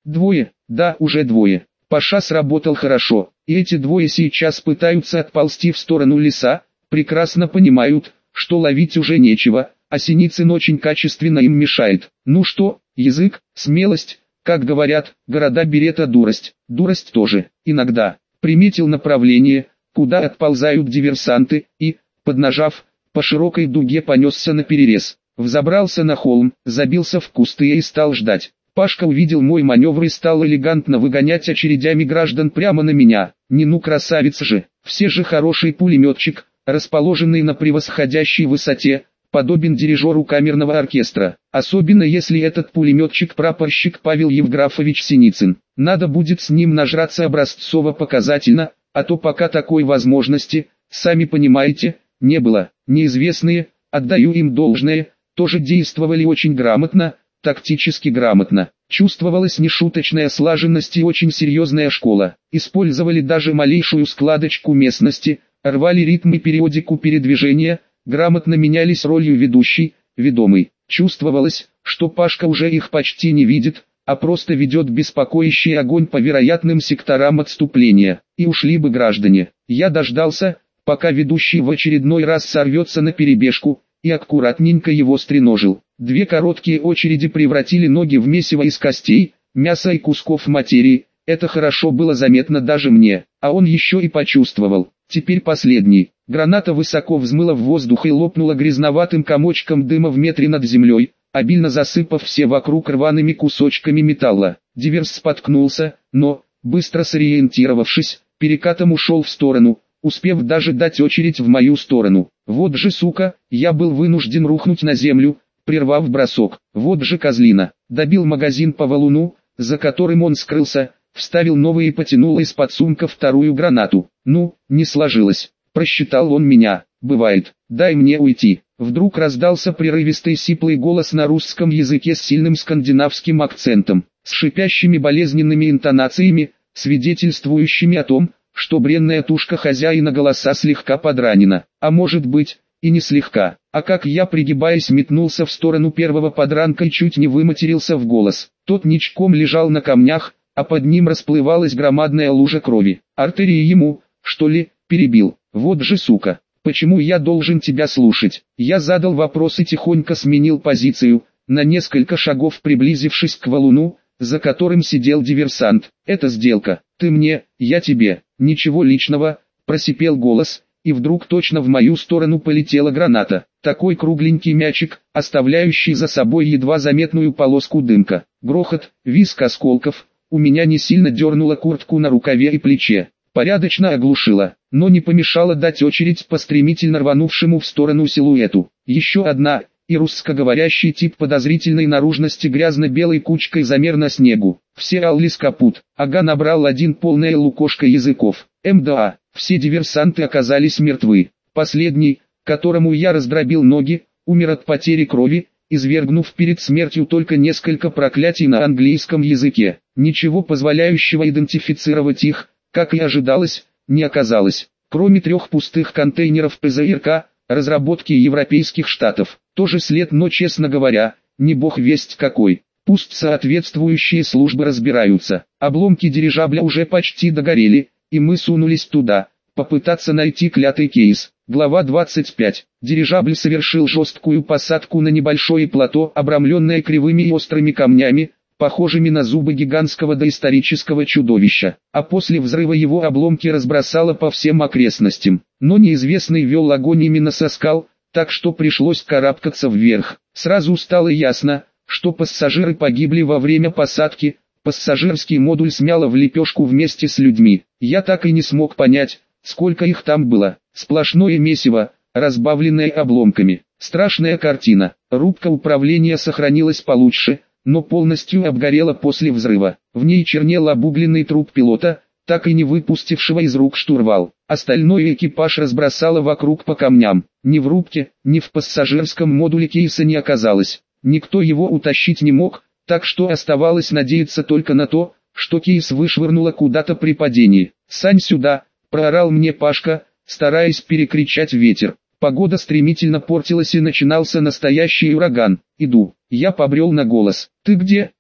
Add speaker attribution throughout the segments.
Speaker 1: Двое, да, уже двое. Паша сработал хорошо, и эти двое сейчас пытаются отползти в сторону леса, прекрасно понимают, что ловить уже нечего, а Синицын очень качественно им мешает. Ну что, язык, смелость, как говорят, города берет, а дурость тоже, иногда. Приметил направление, куда отползают диверсанты, и, поднажав, по широкой дуге понесся наперерез. Взобрался на холм, забился в кусты и стал ждать. Пашка увидел мой маневр и стал элегантно выгонять очередями граждан прямо на меня. Не ну красавица же, все же хороший пулеметчик, расположенный на превосходящей высоте, подобен дирижеру камерного оркестра. Особенно если этот пулеметчик прапорщик Павел Евграфович Синицын. Надо будет с ним нажраться образцово-показательно, а то пока такой возможности, сами понимаете, не было. Неизвестные, отдаю им должное, тоже действовали очень грамотно, тактически грамотно. Чувствовалась нешуточная слаженность и очень серьезная школа. Использовали даже малейшую складочку местности, рвали ритм и периодику передвижения, грамотно менялись ролью ведущий, ведомый. Чувствовалось, что Пашка уже их почти не видит, а просто ведет беспокоящий огонь по вероятным секторам отступления. И ушли бы граждане. Я дождался, пока ведущий в очередной раз сорвется на перебежку, и аккуратненько его стреножил. Две короткие очереди превратили ноги в месиво из костей, мяса и кусков материи. Это хорошо было заметно даже мне, а он еще и почувствовал. Теперь последний. Граната высоко взмыла в воздух и лопнула грязноватым комочком дыма в метре над землей, обильно засыпав все вокруг рваными кусочками металла. Диверс споткнулся, но, быстро сориентировавшись, перекатом ушел в сторону, успев даже дать очередь в мою сторону. Вот же сука, я был вынужден рухнуть на землю, прервав бросок. Вот же козлина. Добил магазин по валуну, за которым он скрылся, вставил новый и потянул из-под сумка вторую гранату. Ну, не сложилось. Просчитал он меня. Бывает. Дай мне уйти. Вдруг раздался прерывистый сиплый голос на русском языке с сильным скандинавским акцентом, с шипящими болезненными интонациями, свидетельствующими о том, что бренная тушка хозяина голоса слегка подранена, а может быть, и не слегка. А как я, пригибаясь, метнулся в сторону первого подранка и чуть не выматерился в голос. Тот ничком лежал на камнях, а под ним расплывалась громадная лужа крови. Артерии ему, что ли, перебил. Вот же сука, почему я должен тебя слушать? Я задал вопрос и тихонько сменил позицию, на несколько шагов приблизившись к валуну, за которым сидел диверсант. Это сделка, ты мне, я тебе. Ничего личного, просипел голос, и вдруг точно в мою сторону полетела граната. Такой кругленький мячик, оставляющий за собой едва заметную полоску дымка. Грохот, визг осколков, у меня не сильно дернуло куртку на рукаве и плече. Порядочно оглушило, но не помешало дать очередь по стремительно рванувшему в сторону силуэту. Еще одна, и русскоговорящий тип подозрительной наружности грязно-белой кучкой замер на снегу. Все аллис капут. Ага, набрал один полное лукошко языков. МДА, все диверсанты оказались мертвы. Последний, которому я раздробил ноги, умер от потери крови, извергнув перед смертью только несколько проклятий на английском языке. Ничего позволяющего идентифицировать их, как и ожидалось, не оказалось. Кроме 3 пустых контейнеров ПЗРК, разработки Европейских Штатов. Тоже след, но, честно говоря, не бог весть какой. Пусть соответствующие службы разбираются. Обломки дирижабля уже почти догорели, и мы сунулись туда, попытаться найти клятый кейс. Глава 25. Дирижабль совершил жесткую посадку на небольшое плато, обрамленное кривыми и острыми камнями, похожими на зубы гигантского доисторического чудовища, а после взрыва его обломки разбросало по всем окрестностям. Но неизвестный вел огонь именно со скал, так что пришлось карабкаться вверх. Сразу стало ясно, что пассажиры погибли во время посадки, пассажирский модуль смяло в лепешку вместе с людьми. Я так и не смог понять, сколько их там было. Сплошное месиво, разбавленное обломками. Страшная картина. Рубка управления сохранилась получше, но полностью обгорела после взрыва. В ней чернел обугленный труп пилота, так и не выпустившего из рук штурвал. Остальной экипаж разбросало вокруг по камням. Ни в рубке, ни в пассажирском модуле кейса не оказалось. Никто его утащить не мог, так что оставалось надеяться только на то, что кейс вышвырнуло куда-то при падении. «Сань, сюда!» – проорал мне Пашка, стараясь перекричать ветер. Погода стремительно портилась и начинался настоящий ураган. «Иду». Я побрел на голос. «Ты где?»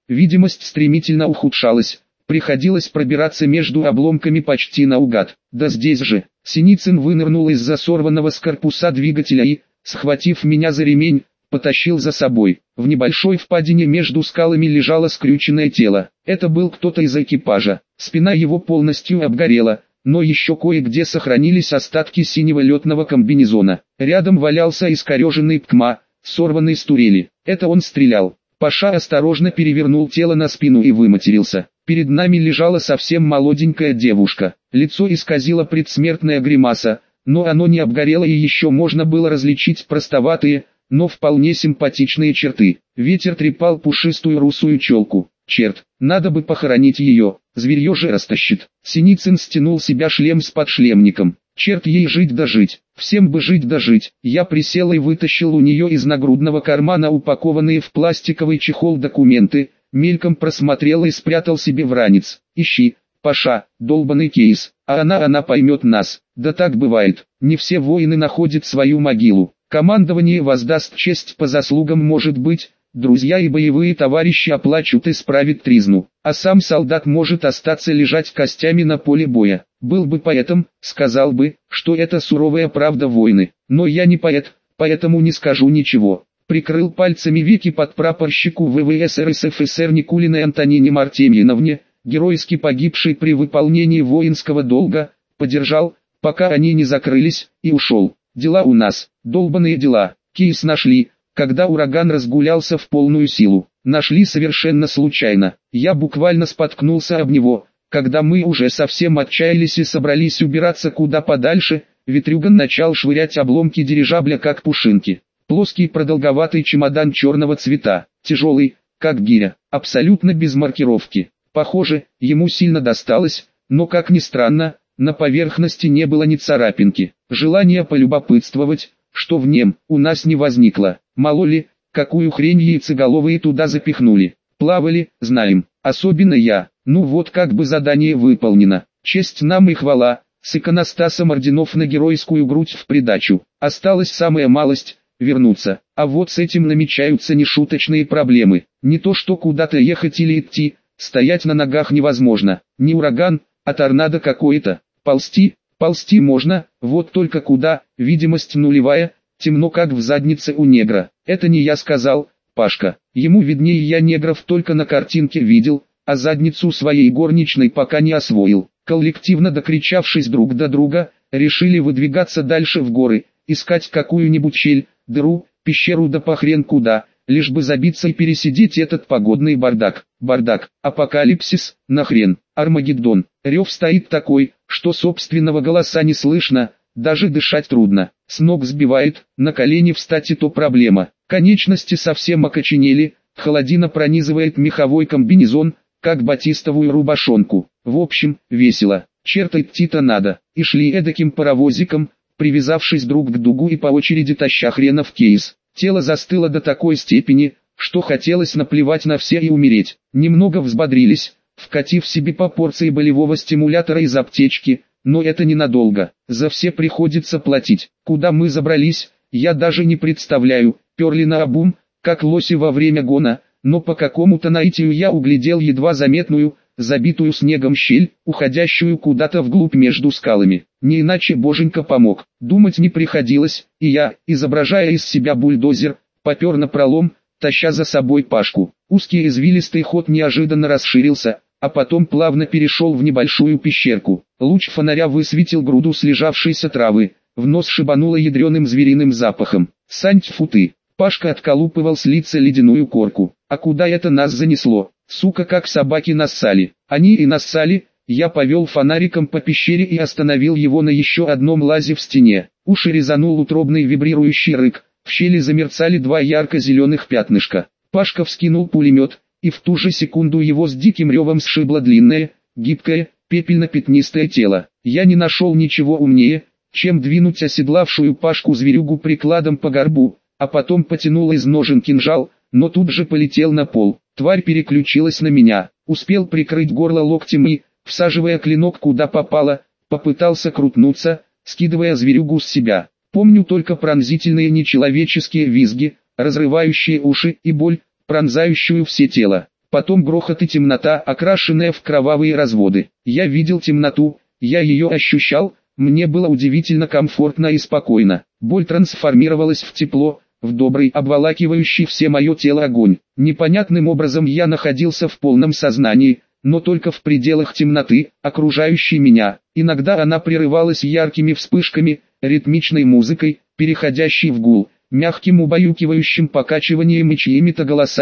Speaker 1: видимость стремительно ухудшалась. Приходилось пробираться между обломками почти наугад. Да здесь же. Синицын вынырнул из-за сорванного с корпуса двигателя и, схватив меня за ремень, потащил за собой. В небольшой впадине между скалами лежало скрюченное тело. Это был кто-то из экипажа. Спина его полностью обгорела, но еще кое-где сохранились остатки синего летного комбинезона. Рядом валялся искореженный ПКМА, сорванный с турели. Это он стрелял. Паша осторожно перевернул тело на спину и выматерился. Перед нами лежала совсем молоденькая девушка. Лицо исказило предсмертная гримаса, но оно не обгорело и еще можно было различить простоватые, но вполне симпатичные черты. Ветер трепал пушистую русую челку. Черт, надо бы похоронить ее, зверье же растащит. Синицын стянул себя шлем с подшлемником. Черт ей жить да жить, всем бы жить да жить. Я присел и вытащил у нее из нагрудного кармана упакованные в пластиковый чехол документы, мельком просмотрел и спрятал себе в ранец. Ищи, Паша, долбаный кейс, а она поймет нас. Да так бывает, не все воины находят свою могилу. Командование воздаст честь по заслугам, может быть, друзья и боевые товарищи оплачут и справят тризну, а сам солдат может остаться лежать костями на поле боя. Был бы поэтом, сказал бы, что это суровая правда войны, но я не поэт, поэтому не скажу ничего. Прикрыл пальцами веки подпрапорщику ВВС РСФСР Никулиной Антонине Мартемьиновне, геройски погибшей при выполнении воинского долга, подержал, пока они не закрылись, и ушел. Дела у нас, долбаные дела. Кейс нашли, когда ураган разгулялся в полную силу. Нашли совершенно случайно. Я буквально споткнулся об него, когда мы уже совсем отчаялись и собрались убираться куда подальше. Ветрюган начал швырять обломки дирижабля как пушинки. Плоский продолговатый чемодан черного цвета, тяжелый, как гиря, абсолютно без маркировки. Похоже, ему сильно досталось, но как ни странно, на поверхности не было ни царапинки. Желание полюбопытствовать, что в нем, у нас не возникло. Мало ли, какую хрень яйцеголовые туда запихнули. Плавали, знаем, особенно я. Ну вот как бы задание выполнено. Честь нам и хвала, с иконостасом орденов на геройскую грудь в придачу. Осталась самая малость — вернуться. А вот с этим намечаются нешуточные проблемы. Не то что куда-то ехать или идти, стоять на ногах невозможно. Не ураган, а торнадо какое-то. Ползти можно, вот только куда, видимость нулевая, темно как в заднице у негра. Это не я сказал, Пашка, ему виднее, я негров только на картинке видел, а задницу своей горничной пока не освоил. Коллективно докричавшись друг до друга, решили выдвигаться дальше в горы, искать какую-нибудь щель, дыру, пещеру да похрен куда, лишь бы забиться и пересидеть этот погодный бардак. Бардак, апокалипсис, нахрен, Армагеддон. Рев стоит такой, что собственного голоса не слышно, даже дышать трудно. С ног сбивает, на колени встать и то проблема. Конечности совсем окоченели, холодина пронизывает меховой комбинезон, как батистовую рубашонку. В общем, весело. Черт, идти-то надо. И шли эдаким паровозиком, привязавшись друг к другу и по очереди таща хренов кейс. Тело застыло до такой степени, что хотелось наплевать на все и умереть. Немного взбодрились, вкатив себе по порции болевого стимулятора из аптечки, но это ненадолго. За все приходится платить. Куда мы забрались, я даже не представляю. Перли наобум, как лоси во время гона, но по какому-то наитию я углядел едва заметную, забитую снегом щель, уходящую куда-то вглубь между скалами. Не иначе боженька помог. Думать не приходилось, и я, изображая из себя бульдозер, попер напролом, таща за собой Пашку. Узкий извилистый ход неожиданно расширился, а потом плавно перешел в небольшую пещерку. Луч фонаря высветил груду слежавшейся травы, в нос шибануло ядреным звериным запахом. Санть-фу-ты! Пашка отколупывал с лица ледяную корку. А куда это нас занесло? Сука, как собаки нассали. Они и нассали. Я повел фонариком по пещере и остановил его на еще одном лазе в стене. Уши резанул утробный вибрирующий рык. В щели замерцали два ярко-зеленых пятнышка. Пашка вскинул пулемет, и в ту же секунду его с диким ревом сшибло длинное, гибкое, пепельно-пятнистое тело. Я не нашел ничего умнее, чем двинуть оседлавшую Пашку зверюгу прикладом по горбу, а потом потянул из ножен кинжал, но тут же полетел на пол. Тварь переключилась на меня, успел прикрыть горло локтем и, всаживая клинок куда попало, попытался крутнуться, скидывая зверюгу с себя. Помню только пронзительные нечеловеческие визги, разрывающие уши и боль, пронзающую все тело. потом грохот и темнота, окрашенная в кровавые разводы. Я видел темноту, я ее ощущал, мне было удивительно комфортно и спокойно. Боль трансформировалась в тепло, в добрый, обволакивающий все мое тело огонь. Непонятным образом я находился в полном сознании, но только в пределах темноты, окружающей меня. Иногда она прерывалась яркими вспышками, ритмичной музыкой, переходящей в гул, мягким убаюкивающим покачиванием и чьими-то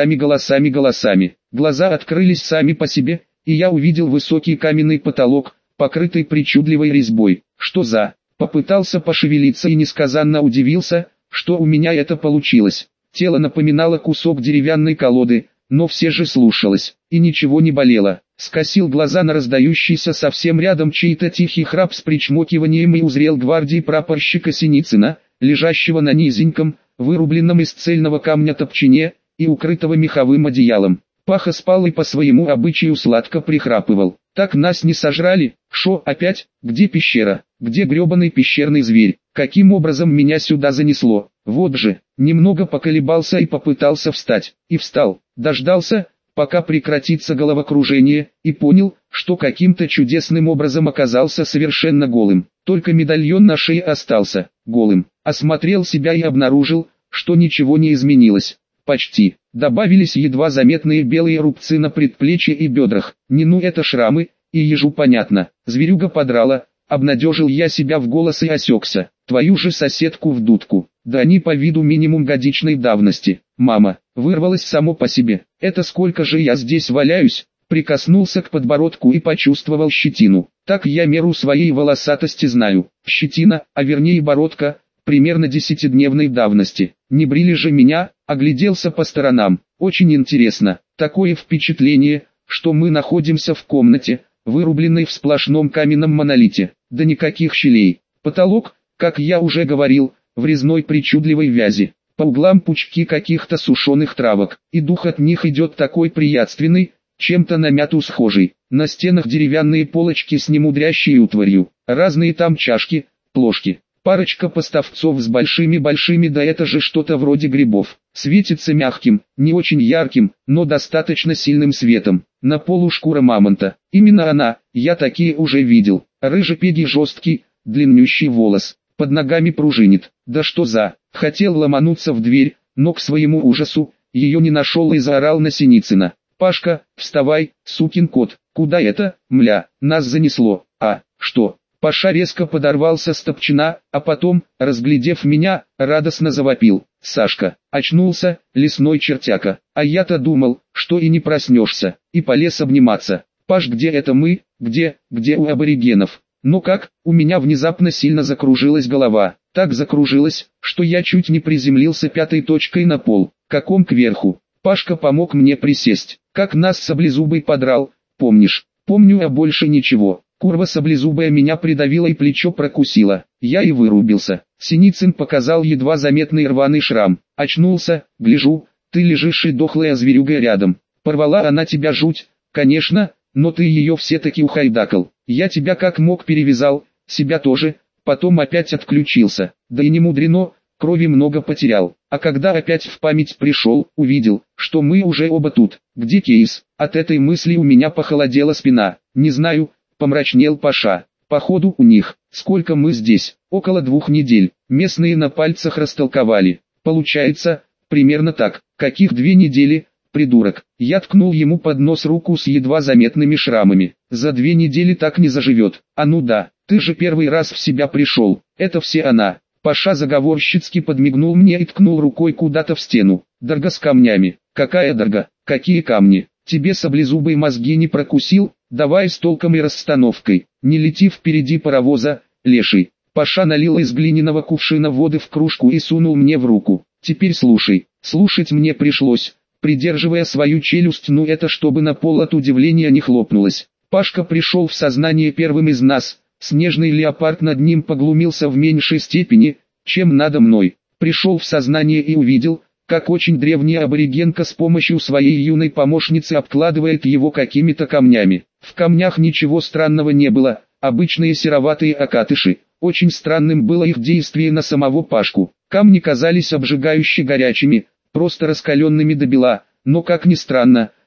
Speaker 1: голосами. Глаза открылись сами по себе, и я увидел высокий каменный потолок, покрытый причудливой резьбой. Что за? Попытался пошевелиться и несказанно удивился, что у меня это получилось. Тело напоминало кусок деревянной колоды, но все же слушалось, и ничего не болело. Скосил глаза на раздающийся совсем рядом чей-то тихий храп с причмокиванием и узрел гвардии прапорщика Синицына, лежащего на низеньком, вырубленном из цельного камня топчине, и укрытого меховым одеялом. Паха спал и по своему обычаю сладко прихрапывал. Так нас не сожрали? Шо опять? Где пещера? Где гребаный пещерный зверь? Каким образом меня сюда занесло? Вот же, немного поколебался и попытался встать. И встал, дождался, пока прекратится головокружение, и понял, что каким-то чудесным образом оказался совершенно голым. Только медальон на шее остался голым. Осмотрел себя и обнаружил, что ничего не изменилось. Почти. Добавились едва заметные белые рубцы на предплечье и бедрах. Это шрамы, и ежу понятно. Зверюга подрала, обнадежил я себя в голос и осекся. Твою же соседку в дудку. Да они по виду минимум годичной давности. Мама, вырвалось само по себе. Это сколько же я здесь валяюсь? Прикоснулся к подбородку и почувствовал щетину. Так я меру своей волосатости знаю. Щетина, а вернее бородка, примерно 10-дневной давности. Не брили же меня, огляделся по сторонам. Очень интересно. Такое впечатление, что мы находимся в комнате, вырубленной в сплошном каменном монолите. Да никаких щелей. Потолок, как я уже говорил, в резной причудливой вязи. По углам пучки каких-то сушеных травок, и дух от них идет такой приятственный, чем-то на мяту схожий. На стенах деревянные полочки с немудрящей утварью, разные там чашки, плошки. Парочка поставцов с большими, да это же что-то вроде грибов. Светится мягким, не очень ярким, но достаточно сильным светом. На полу шкура мамонта. Именно она, я такие уже видел. Рыжепегий жесткий, длиннющий волос. Под ногами пружинит. Да что за... Хотел ломануться в дверь, но к своему ужасу, ее не нашел и заорал на Синицына. «Пашка, вставай, сукин кот, куда это, мля, нас занесло, а, что?» Паша резко подорвался с топчина, а потом, разглядев меня, радостно завопил. «Сашка!» Очнулся, лесной чертяка. А я-то думал, что и не проснешься, и полез обниматься. «Паш, где это мы? Где у аборигенов?» Ну как, у меня внезапно сильно закружилась голова. Так закружилась, что я чуть не приземлился пятой точкой на пол. Каком кверху. Пашка помог мне присесть. Как нас саблезубый подрал, помнишь? Помню, а больше ничего. Курва саблезубая меня придавила и плечо прокусила. Я и вырубился. Синицын показал едва заметный рваный шрам. Очнулся, гляжу, ты лежишь и дохлая зверюга рядом. Порвала она тебя жуть, конечно, но ты ее все-таки ухайдакал. Я тебя как мог перевязал, себя тоже, потом опять отключился. Да и не мудрено, крови много потерял. А когда опять в память пришел, увидел, что мы уже оба тут. Где Кейс? От этой мысли у меня похолодела спина. Не знаю, помрачнел Паша. Походу у них. Сколько мы здесь? Около 2 недель. Местные на пальцах растолковали. Получается, примерно так. Каких 2 недели? Придурок. Я ткнул ему под нос руку с едва заметными шрамами. За 2 недели так не заживет. А ну да, ты же первый раз в себя пришел. Это все она. Паша заговорщицки подмигнул мне и ткнул рукой куда-то в стену. Дорога с камнями. Какая дорога? Какие камни? Тебе саблезубый мозги не прокусил? Давай с толком и расстановкой. Не лети впереди паровоза, леший. Паша налил из глиняного кувшина воды в кружку и сунул мне в руку. Теперь слушай. Слушать мне пришлось, придерживая свою челюсть, это чтобы на пол от удивления не хлопнулось. Пашка пришел в сознание первым из нас. Снежный леопард над ним поглумился в меньшей степени, чем надо мной. Пришел в сознание и увидел, как очень древняя аборигенка с помощью своей юной помощницы обкладывает его какими-то камнями. В камнях ничего странного не было, обычные сероватые окатыши. Очень странным было их действие на самого Пашку. Камни казались обжигающе горячими, просто раскаленными до бела, но как ни странно,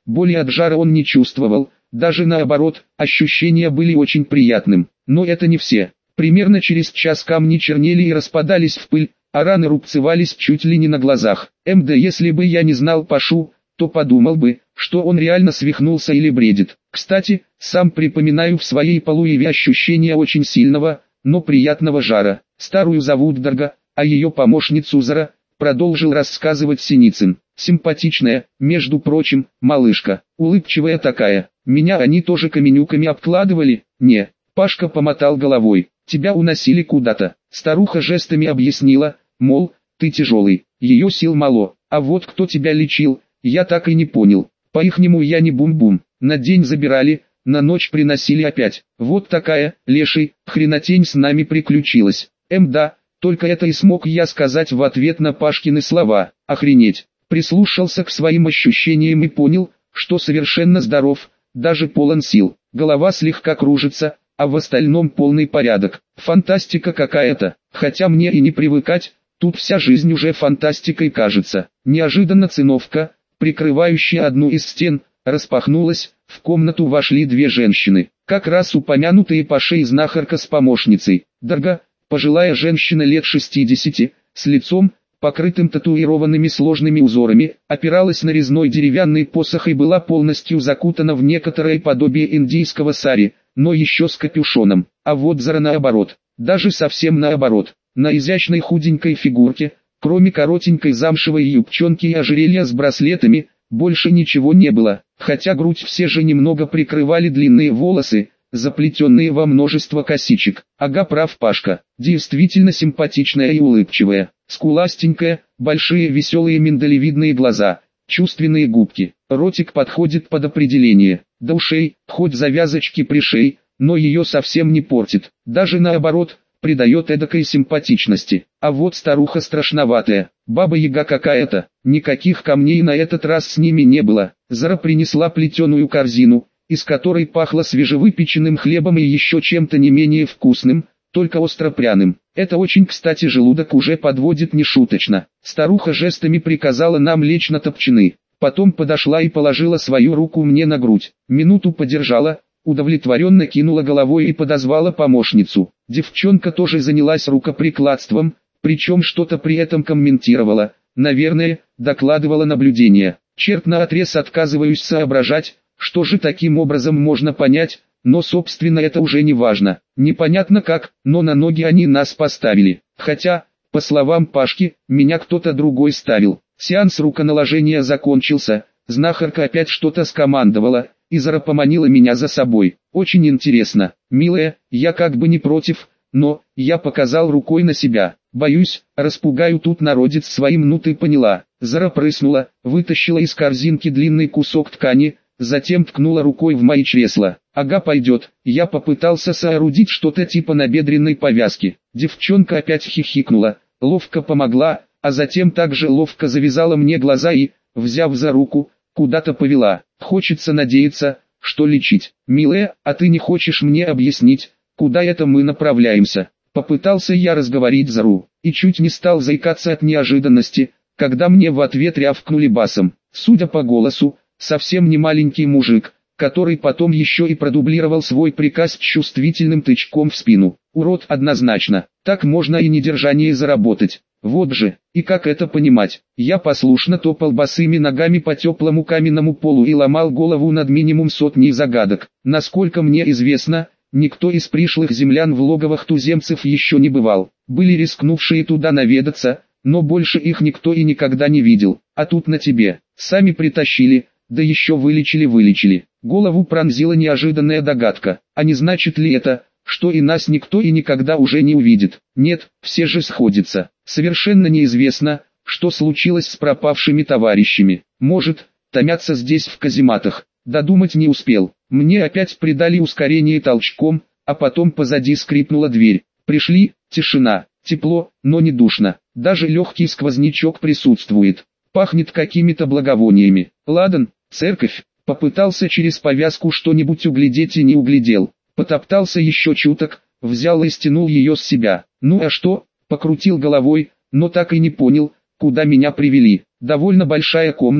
Speaker 1: Боли от жара он не чувствовал, даже наоборот, ощущения были очень приятным. Но это не все. Примерно через час камни чернели и распадались в пыль, а раны рубцевались чуть ли не на глазах. Если бы я не знал Пашу, то подумал бы, что он реально свихнулся или бредит. Кстати, сам припоминаю в своей полуеве ощущение очень сильного, но приятного жара. Старую зовут Дарга, а ее помощницу Зара, продолжил рассказывать Синицын. Симпатичная, между прочим, малышка, улыбчивая такая. Меня они тоже каменюками обкладывали? Не. Пашка помотал головой. Тебя уносили куда-то. Старуха жестами объяснила, мол, ты тяжелый, ее сил мало. А вот кто тебя лечил, я так и не понял. По-ихнему я не бум-бум. На день забирали, на ночь приносили опять. Вот такая, леший, хренотень с нами приключилась. Да, только это и смог я сказать в ответ на Пашкины слова. Охренеть. Прислушался к своим ощущениям и понял, что совершенно здоров, даже полон сил. Голова слегка кружится, а в остальном полный порядок. Фантастика какая-то, хотя мне и не привыкать, тут вся жизнь уже фантастикой кажется. Неожиданно циновка, прикрывающая одну из стен, распахнулась, в комнату вошли две женщины. Как раз упомянутые Пашей знахарка с помощницей. Дарга, пожилая женщина лет 60, с лицом, покрытым татуированными сложными узорами, опиралась на резной деревянный посох и была полностью закутана в некоторое подобие индийского сари, но еще с капюшоном. А вот Зара наоборот, даже совсем наоборот. На изящной худенькой фигурке, кроме коротенькой замшевой юбчонки и ожерелья с браслетами, больше ничего не было, хотя грудь все же немного прикрывали длинные волосы, заплетенные во множество косичек. Ага, прав Пашка, действительно симпатичная и улыбчивая, скуластенькая, большие веселые миндалевидные глаза, чувственные губки, ротик подходит под определение, до ушей, хоть завязочки пришей, но ее совсем не портит, даже наоборот, придает эдакой симпатичности. А вот старуха страшноватая, баба-яга какая-то, никаких камней на этот раз с ними не было. Зара принесла плетеную корзину, из которой пахло свежевыпеченным хлебом и еще чем-то не менее вкусным, только остро-пряным. Это очень кстати, желудок уже подводит нешуточно. Старуха жестами приказала нам лечь на топчаны, потом подошла и положила свою руку мне на грудь, минуту подержала, удовлетворенно кинула головой и подозвала помощницу. Девчонка тоже занялась рукоприкладством, причем что-то при этом комментировала, наверное, докладывала наблюдения. Черт наотрез отказываюсь соображать, что же таким образом можно понять, но собственно это уже не важно. Непонятно как, но на ноги они нас поставили. Хотя, по словам Пашки, меня кто-то другой ставил. Сеанс руконаложения закончился, знахарка опять что-то скомандовала, и Зара поманила меня за собой. Очень интересно, милая, я как бы не против, но, я показал рукой на себя. Боюсь, распугаю тут народец своим, ну ты поняла. Зара прыснула, вытащила из корзинки длинный кусок ткани, затем ткнула рукой в мои чресла. Ага, пойдет. Я попытался соорудить что-то типа набедренной повязки. Девчонка опять хихикнула, ловко помогла, а затем также ловко завязала мне глаза и, взяв за руку, куда-то повела. Хочется надеяться, что лечить. Милая, а ты не хочешь мне объяснить, куда это мы направляемся? Попытался я разговорить Зару, и чуть не стал заикаться от неожиданности, когда мне в ответ рявкнули басом. Судя по голосу, совсем не маленький мужик, который потом еще и продублировал свой приказ чувствительным тычком в спину. Урод однозначно, так можно и недержание заработать. Вот же, и как это понимать? Я послушно топал босыми ногами по теплому каменному полу и ломал голову над минимум сотней загадок. Насколько мне известно, никто из пришлых землян в логовах туземцев еще не бывал. Были рискнувшие туда наведаться, но больше их никто и никогда не видел. А тут на тебе, сами притащили, да еще вылечили. Голову пронзила неожиданная догадка. А не значит ли это, что и нас никто и никогда уже не увидит? Нет, все же сходятся. Совершенно неизвестно, что случилось с пропавшими товарищами. Может, томятся здесь в казематах. Додумать не успел. Мне опять придали ускорение толчком, а потом позади скрипнула дверь. Пришли, тишина, тепло, но не душно. Даже легкий сквознячок присутствует. Пахнет какими-то благовониями. Ладан, церковь. Попытался через повязку что-нибудь углядеть и не углядел. Потоптался еще чуток, взял и стянул ее с себя. Ну а что? Покрутил головой, но так и не понял, куда меня привели. Довольно большая комната,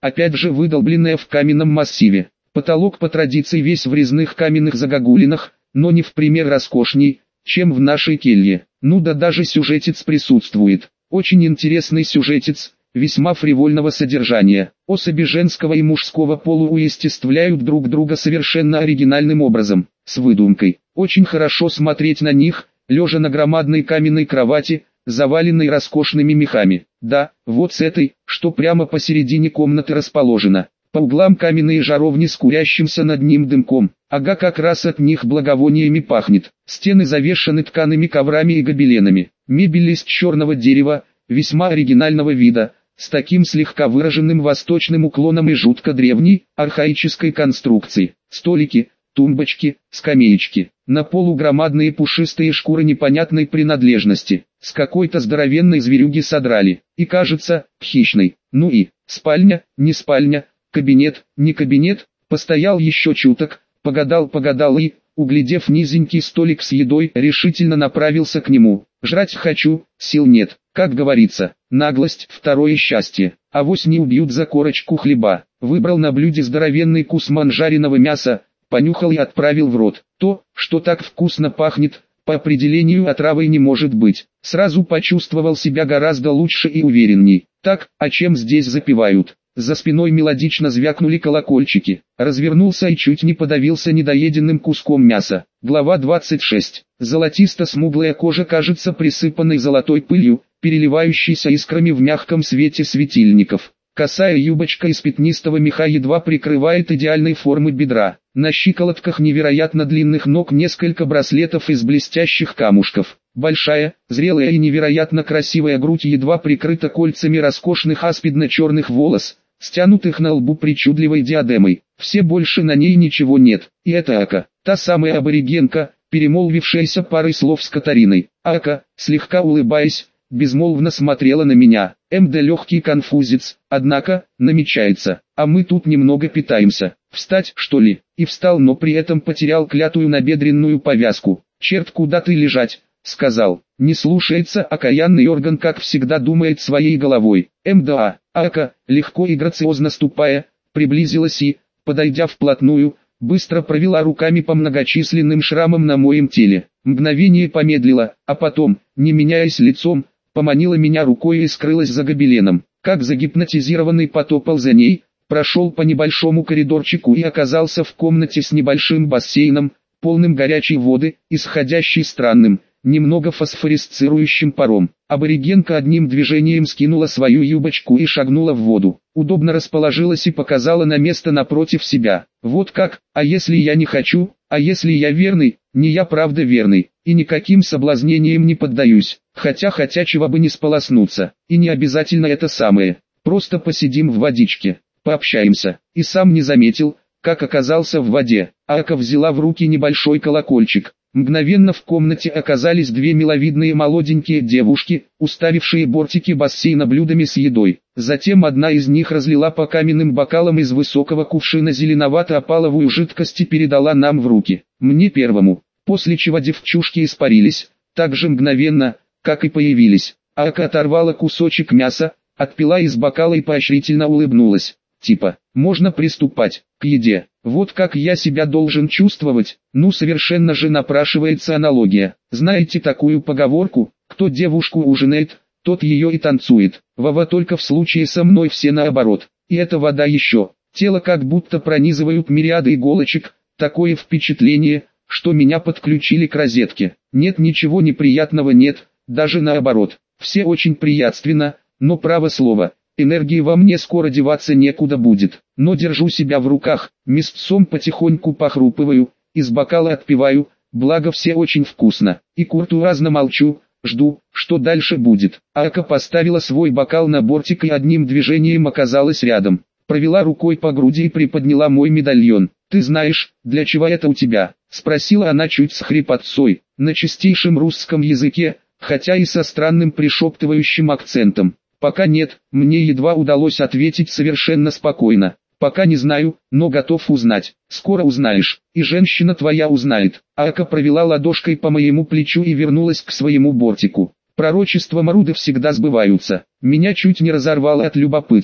Speaker 1: опять же выдолбленная в каменном массиве. Потолок по традиции весь в резных каменных загогулинах, но не в пример роскошней, чем в нашей келье. Ну да даже сюжетец присутствует. Очень интересный сюжетец, весьма фривольного содержания. Особи женского и мужского пола уестествляют друг друга совершенно оригинальным образом, с выдумкой. Очень хорошо смотреть на них, лежа на громадной каменной кровати, заваленной роскошными мехами. Да, вот с этой, что прямо посередине комнаты расположена. По углам каменные жаровни с курящимся над ним дымком. Ага, как раз от них благовониями пахнет. Стены завешаны ткаными коврами и гобеленами. Мебель из черного дерева, весьма оригинального вида, с таким слегка выраженным восточным уклоном и жутко древней, архаической конструкции. Столики, тумбочки, скамеечки. На полу громадные пушистые шкуры непонятной принадлежности. С какой-то здоровенной зверюги содрали. И кажется, хищной. Ну и, спальня, не спальня, кабинет, не кабинет, постоял еще чуток, погадал и, углядев низенький столик с едой, решительно направился к нему. Жрать хочу, сил нет, как говорится, наглость – второе счастье, авось не убьют за корочку хлеба. Выбрал на блюде здоровенный кус манжариного мяса, понюхал и отправил в рот. То, что так вкусно пахнет, по определению отравой не может быть. Сразу почувствовал себя гораздо лучше и уверенней. Так, а чем здесь запивают? За спиной мелодично звякнули колокольчики. Развернулся и чуть не подавился недоеденным куском мяса. Глава 26. Золотисто-смуглая кожа кажется присыпанной золотой пылью, переливающейся искрами в мягком свете светильников. Косая юбочка из пятнистого меха едва прикрывает идеальной формы бедра. На щиколотках невероятно длинных ног несколько браслетов из блестящих камушков. Большая, зрелая и невероятно красивая грудь едва прикрыта кольцами роскошных аспидно-черных волос, стянутых на лбу причудливой диадемой. Все больше на ней ничего нет. И это Ака, та самая аборигенка, перемолвившаяся парой слов с Катариной. Ака, слегка улыбаясь, безмолвно смотрела на меня. МД легкий конфузец, однако, намечается. А мы тут немного питаемся. Встать, что ли? И встал, но при этом потерял клятую набедренную повязку. Черт, куда ты лежать? Сказал. Не слушается, окаянный орган как всегда думает своей головой. МДА. Ака, легко и грациозно ступая, приблизилась и, подойдя вплотную, быстро провела руками по многочисленным шрамам на моем теле. Мгновение помедлила, а потом, не меняясь лицом, поманила меня рукой и скрылась за гобеленом. Как загипнотизированный потопал за ней, прошел по небольшому коридорчику и оказался в комнате с небольшим бассейном, полным горячей воды, исходящей странным, немного фосфорисцирующим паром. Аборигенка одним движением скинула свою юбочку и шагнула в воду. Удобно расположилась и показала на место напротив себя. Вот как, а если я не хочу, а если я верный, не я правда верный, и никаким соблазнениям не поддаюсь, хотя чего бы не сполоснуться, и не обязательно это самое, просто посидим в водичке, пообщаемся, и сам не заметил, как оказался в воде. Ака взяла в руки небольшой колокольчик. Мгновенно в комнате оказались две миловидные молоденькие девушки, уставившие бортики бассейна блюдами с едой. Затем одна из них разлила по каменным бокалам из высокого кувшина зеленовато-опаловую жидкость и передала нам в руки. Мне первому. После чего девчушки испарились, так же мгновенно, как и появились. Ака оторвала кусочек мяса, отпила из бокала и поощрительно улыбнулась. Типа, можно приступать к еде. Вот как я себя должен чувствовать? Ну совершенно же напрашивается аналогия. Знаете такую поговорку? Кто девушку ужинает, тот ее и танцует. Вова, только в случае со мной все наоборот. И эта вода еще. Тело как будто пронизывают мириады иголочек. Такое впечатление, что меня подключили к розетке. Нет, ничего неприятного нет, даже наоборот. Все очень приятственно, но право слово. Энергии во мне скоро деваться некуда будет, но держу себя в руках, мясцом потихоньку похрупываю, из бокала отпиваю, благо все очень вкусно, и куртуазно молчу, жду, что дальше будет. Ака поставила свой бокал на бортик и одним движением оказалась рядом, провела рукой по груди и приподняла мой медальон. «Ты знаешь, для чего это у тебя?» — спросила она чуть с хрипотцой, на чистейшем русском языке, хотя и со странным пришептывающим акцентом. «Пока нет», мне едва удалось ответить совершенно спокойно. «Пока не знаю, но готов узнать. Скоро узнаешь, и женщина твоя узнает». Ака провела ладошкой по моему плечу и вернулась к своему бортику. Пророчества Маруды всегда сбываются. Меня чуть не разорвало от любопытства.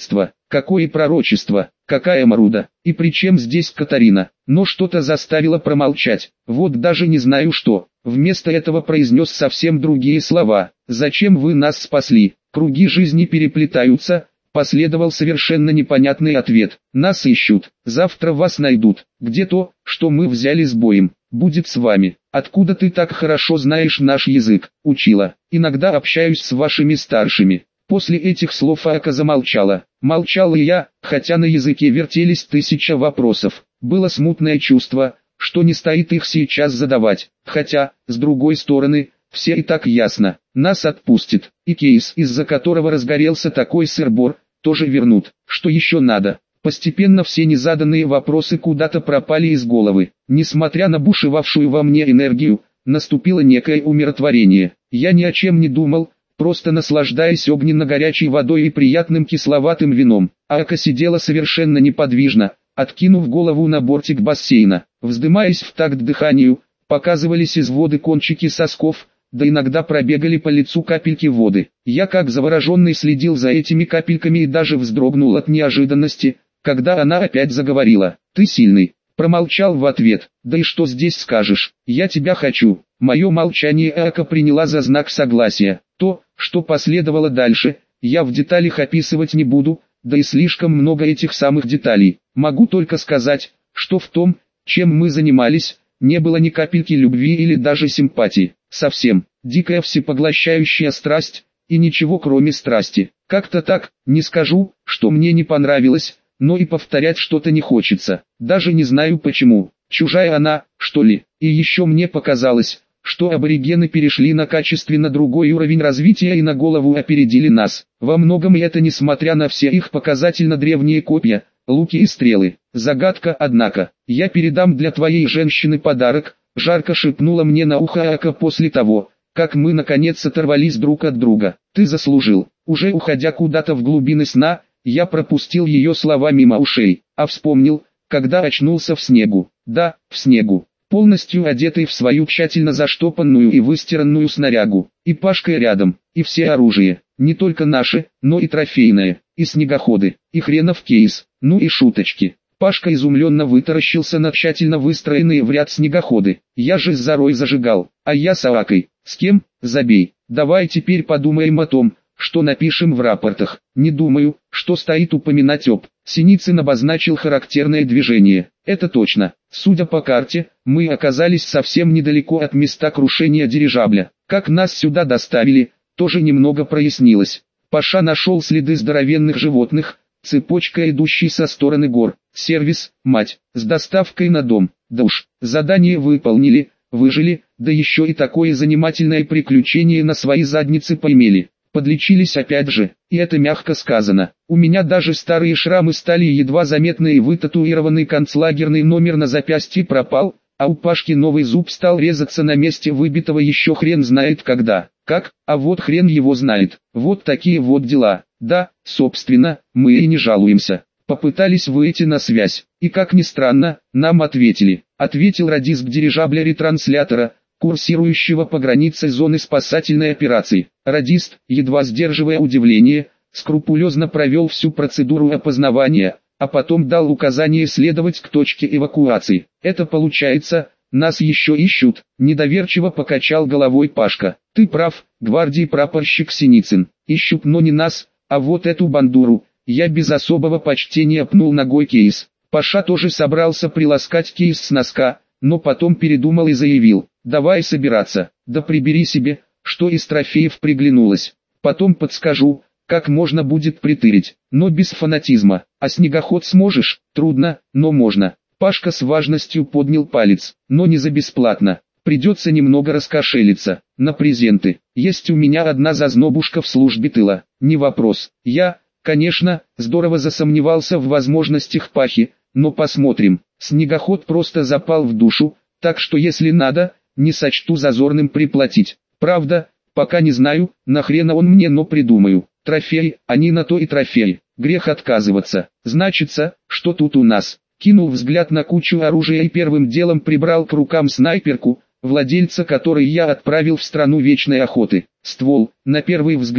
Speaker 1: Какое пророчество, какая Маруда, и при чем здесь Катарина? Но что-то заставило промолчать, вот даже не знаю что. Вместо этого произнес совсем другие слова. «Зачем вы нас спасли? Круги жизни переплетаются», последовал совершенно непонятный ответ. «Нас ищут, завтра вас найдут. Где то, что мы взяли с боем, будет с вами». «Откуда ты так хорошо знаешь наш язык?» «Учила. Иногда общаюсь с вашими старшими». После этих слов Ака замолчала. Молчал и я, хотя на языке вертелись 1000 вопросов. Было смутное чувство, что не стоит их сейчас задавать. Хотя, с другой стороны, все и так ясно. Нас отпустит. И кейс, из-за которого разгорелся такой сыр-бор, тоже вернут. Что еще надо? Постепенно все незаданные вопросы куда-то пропали из головы. Несмотря на бушевавшую во мне энергию, наступило некое умиротворение. Я ни о чем не думал, просто наслаждаясь огненно-горячей водой и приятным кисловатым вином. Ака сидела совершенно неподвижно, откинув голову на бортик бассейна. Вздымаясь в такт дыханию, показывались из воды кончики сосков, да иногда пробегали по лицу капельки воды. Я как завороженный следил за этими капельками и даже вздрогнул от неожиданности, когда она опять заговорила. «Ты сильный». Промолчал в ответ. «Да и что здесь скажешь? Я тебя хочу». Мое молчание Ака приняла за знак согласия. То, что последовало дальше, я в деталях описывать не буду, да и слишком много этих самых деталей. Могу только сказать, что в том, чем мы занимались, не было ни капельки любви или даже симпатии. Совсем. Дикая всепоглощающая страсть, и ничего кроме страсти. Как-то так, не скажу, что мне не понравилось, но и повторять что-то не хочется. Даже не знаю почему. Чужая она, что ли. И еще мне показалось, что аборигены перешли на качественно другой уровень развития и на голову опередили нас. Во многом это несмотря на все их показательно древние копья, луки и стрелы. Загадка, однако. «Я передам для твоей женщины подарок», жарко шепнула мне на ухо Ака после того, как мы наконец оторвались друг от друга. «Ты заслужил». Уже уходя куда-то в глубины сна, я пропустил ее слова мимо ушей, а вспомнил, когда очнулся в снегу. Да, в снегу. Полностью одетый в свою тщательно заштопанную и выстиранную снарягу, и Пашка рядом, и все оружие, не только наше, но и трофейное, и снегоходы, и хренов кейс, ну и шуточки. Пашка изумленно вытаращился на тщательно выстроенные в ряд снегоходы. Я же с Зарой зажигал, а я с Авакой. С кем? Забей. Давай теперь подумаем о том, что напишем в рапортах. Не думаю, что стоит упоминать об. Синицын обозначил характерное движение. Это точно. Судя по карте, мы оказались совсем недалеко от места крушения дирижабля. Как нас сюда доставили, тоже немного прояснилось. Паша нашел следы здоровенных животных, цепочка, идущей со стороны гор. Сервис, мать, с доставкой на дом. Да уж, задание выполнили, выжили, да еще и такое занимательное приключение на свои задницы поимели. Подлечились опять же, и это мягко сказано. У меня даже старые шрамы стали едва заметны, и вытатуированный концлагерный номер на запястье пропал, а у Пашки новый зуб стал резаться на месте выбитого еще хрен знает когда. Как? А вот хрен его знает. Вот такие вот дела. Да, собственно, мы и не жалуемся. Попытались выйти на связь, и как ни странно, нам ответили. Ответил радист дирижабля-ретранслятора, курсирующего по границе зоны спасательной операции. Радист, едва сдерживая удивление, скрупулезно провел всю процедуру опознавания, а потом дал указание следовать к точке эвакуации. Это получается, нас еще ищут, недоверчиво покачал головой Пашка. Ты прав, гвардии прапорщик Синицын. Ищут, но не нас, а вот эту бандуру. Я без особого почтения пнул ногой кейс. Паша тоже собрался приласкать кейс с носка, но потом передумал и заявил: давай собираться, да прибери себе, что из трофеев приглянулось. Потом подскажу, как можно будет притырить, но без фанатизма. А снегоход сможешь? Трудно, но можно. Пашка с важностью поднял палец, но не за бесплатно. Придется немного раскошелиться. На презенты. Есть у меня одна зазнобушка в службе тыла. Не вопрос. Я, конечно, здорово засомневался в возможностях Пахи, но посмотрим. Снегоход просто запал в душу, так что если надо, не сочту зазорным приплатить. Правда, пока не знаю, нахрена он мне, но придумаю. Трофеи, они на то и трофеи. Грех отказываться. Значится, что тут у нас. Кинул взгляд на кучу оружия и первым делом прибрал к рукам снайперку, владельца которой я отправил в страну вечной охоты. Ствол, на первый взгляд,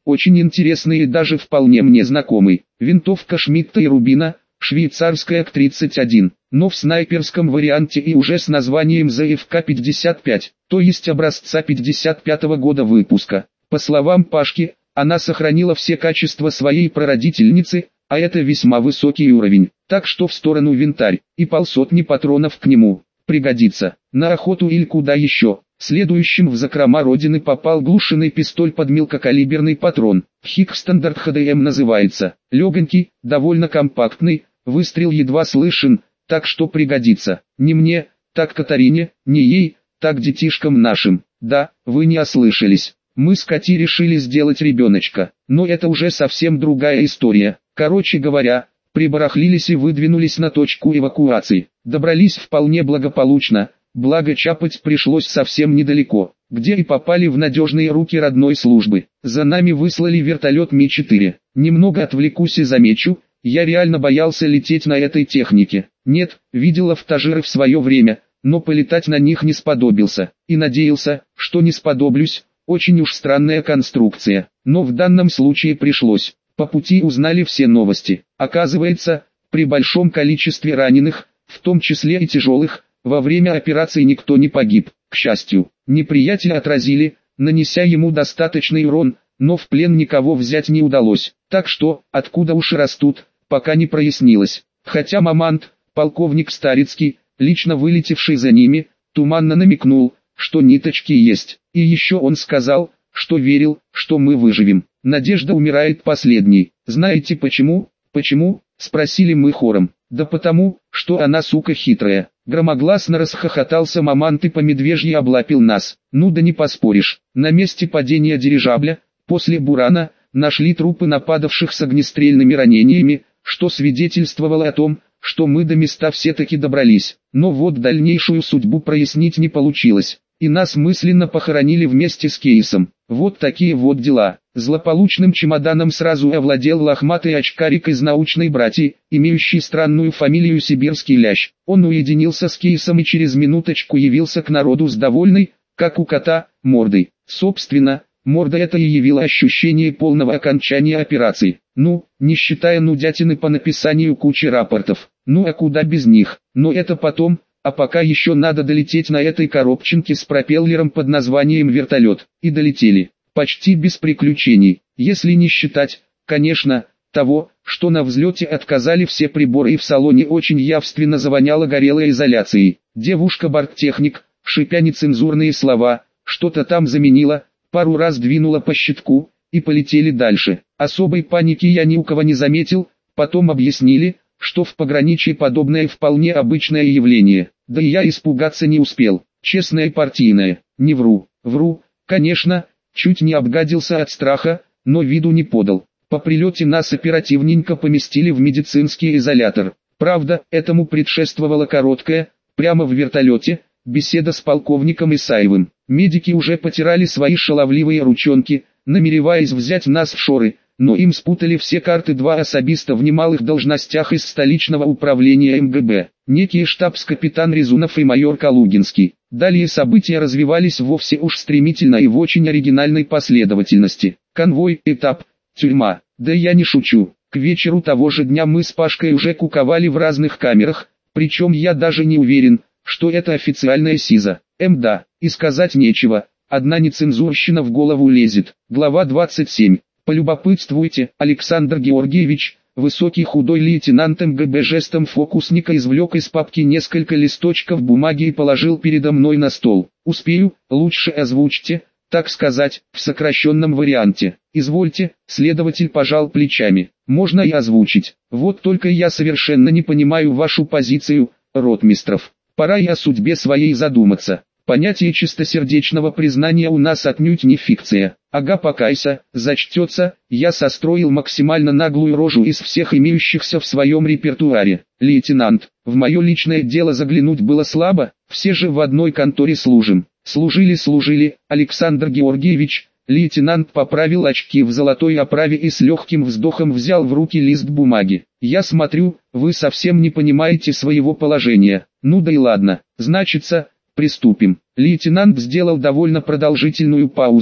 Speaker 1: очень интересный и даже вполне мне знакомый. Винтовка Шмидта и Рубина, швейцарская КТ-31, но в снайперском варианте и уже с названием ЗФК-55, то есть образца 55 года выпуска. По словам Пашки, она сохранила все качества своей прародительницы, а это весьма высокий уровень, так что в сторону винтарь, и 500 патронов к нему, пригодится. На охоту или куда еще. Следующим в закрома родины попал глушенный пистоль под мелкокалиберный патрон. Хик стандарт ХДМ называется. Легонький, довольно компактный, выстрел едва слышен, так что пригодится. Не мне, так Катарине, не ей, так детишкам нашим. Да, вы не ослышались. Мы с Кати решили сделать ребеночка, но это уже совсем другая история. Короче говоря, прибарахлились и выдвинулись на точку эвакуации. Добрались вполне благополучно. Благо чапать пришлось совсем недалеко, где и попали в надежные руки родной службы. За нами выслали вертолет Ми-4. Немного отвлекусь и замечу, я реально боялся лететь на этой технике. Нет, видел автожиры в свое время, но полетать на них не сподобился. И надеялся, что не сподоблюсь, очень уж странная конструкция. Но в данном случае пришлось. По пути узнали все новости. Оказывается, при большом количестве раненых, в том числе и тяжелых, во время операции никто не погиб. К счастью, неприятеля отразили, нанеся ему достаточный урон, но в плен никого взять не удалось. Так что, откуда уши растут, пока не прояснилось. Хотя Мамант, полковник Старицкий, лично вылетевший за ними, туманно намекнул, что ниточки есть. И еще он сказал, что верил, что мы выживем. Надежда умирает последней. Знаете почему? Почему? Спросили мы хором. Да потому, что она сука хитрая. Громогласно расхохотался Мамант и по медвежьи облапил нас. Ну да не поспоришь. На месте падения дирижабля, после бурана, нашли трупы нападавших с огнестрельными ранениями, что свидетельствовало о том, что мы до места все-таки добрались. Но вот дальнейшую судьбу прояснить не получилось. И нас мысленно похоронили вместе с Кейсом. Вот такие вот дела. Злополучным чемоданом сразу овладел лохматый очкарик из научной братьи, имеющий странную фамилию Сибирский Лящ. Он уединился с Кейсом и через минуточку явился к народу с довольной, как у кота, мордой. Собственно, морда это и явила ощущение полного окончания операции. Ну, не считая нудятины по написанию кучи рапортов. Ну а куда без них? Но это потом. А пока еще надо долететь на этой коробчинке с пропеллером под названием вертолет. И долетели. Почти без приключений. Если не считать, конечно, того, что на взлете отказали все приборы и в салоне очень явственно завоняло горелой изоляцией. Девушка-борттехник, шипя нецензурные слова, что-то там заменила, пару раз двинула по щитку, и полетели дальше. Особой паники я ни у кого не заметил, потом объяснили, что в пограничье подобное вполне обычное явление. Да и я испугаться не успел. Честное партийное. Не вру. Вру, конечно, чуть не обгадился от страха, но виду не подал. По прилете нас оперативненько поместили в медицинский изолятор. Правда, этому предшествовала короткая, прямо в вертолете, беседа с полковником Исаевым. Медики уже потирали свои шаловливые ручонки, намереваясь взять нас в шоры, но им спутали все карты два особиста в немалых должностях из столичного управления МГБ, некий штабс-капитан Резунов и майор Калугинский. Далее события развивались вовсе уж стремительно и в очень оригинальной последовательности. Конвой, этап, тюрьма. Да я не шучу. К вечеру того же дня мы с Пашкой уже куковали в разных камерах, причем я даже не уверен, что это официальная СИЗО. Да, и сказать нечего, одна нецензурщина в голову лезет. Глава 27. Полюбопытствуйте, Александр Георгиевич, высокий худой лейтенант МГБ жестом фокусника извлек из папки несколько листочков бумаги и положил передо мной на стол. Успею, лучше озвучьте, так сказать, в сокращенном варианте. Извольте, следователь пожал плечами. Можно и озвучить. Вот только я совершенно не понимаю вашу позицию, ротмистров. Пора и о судьбе своей задуматься. Понятие чистосердечного признания у нас отнюдь не фикция. Ага, покайся, зачтется, я состроил максимально наглую рожу из всех имеющихся в своем репертуаре. Лейтенант, в мое личное дело заглянуть было слабо, все же в одной конторе служим. Служили, Александр Георгиевич. Лейтенант поправил очки в золотой оправе и с легким вздохом взял в руки лист бумаги. Я смотрю, вы совсем не понимаете своего положения. Ну да и ладно, значится, приступим. Лейтенант сделал довольно продолжительную паузу,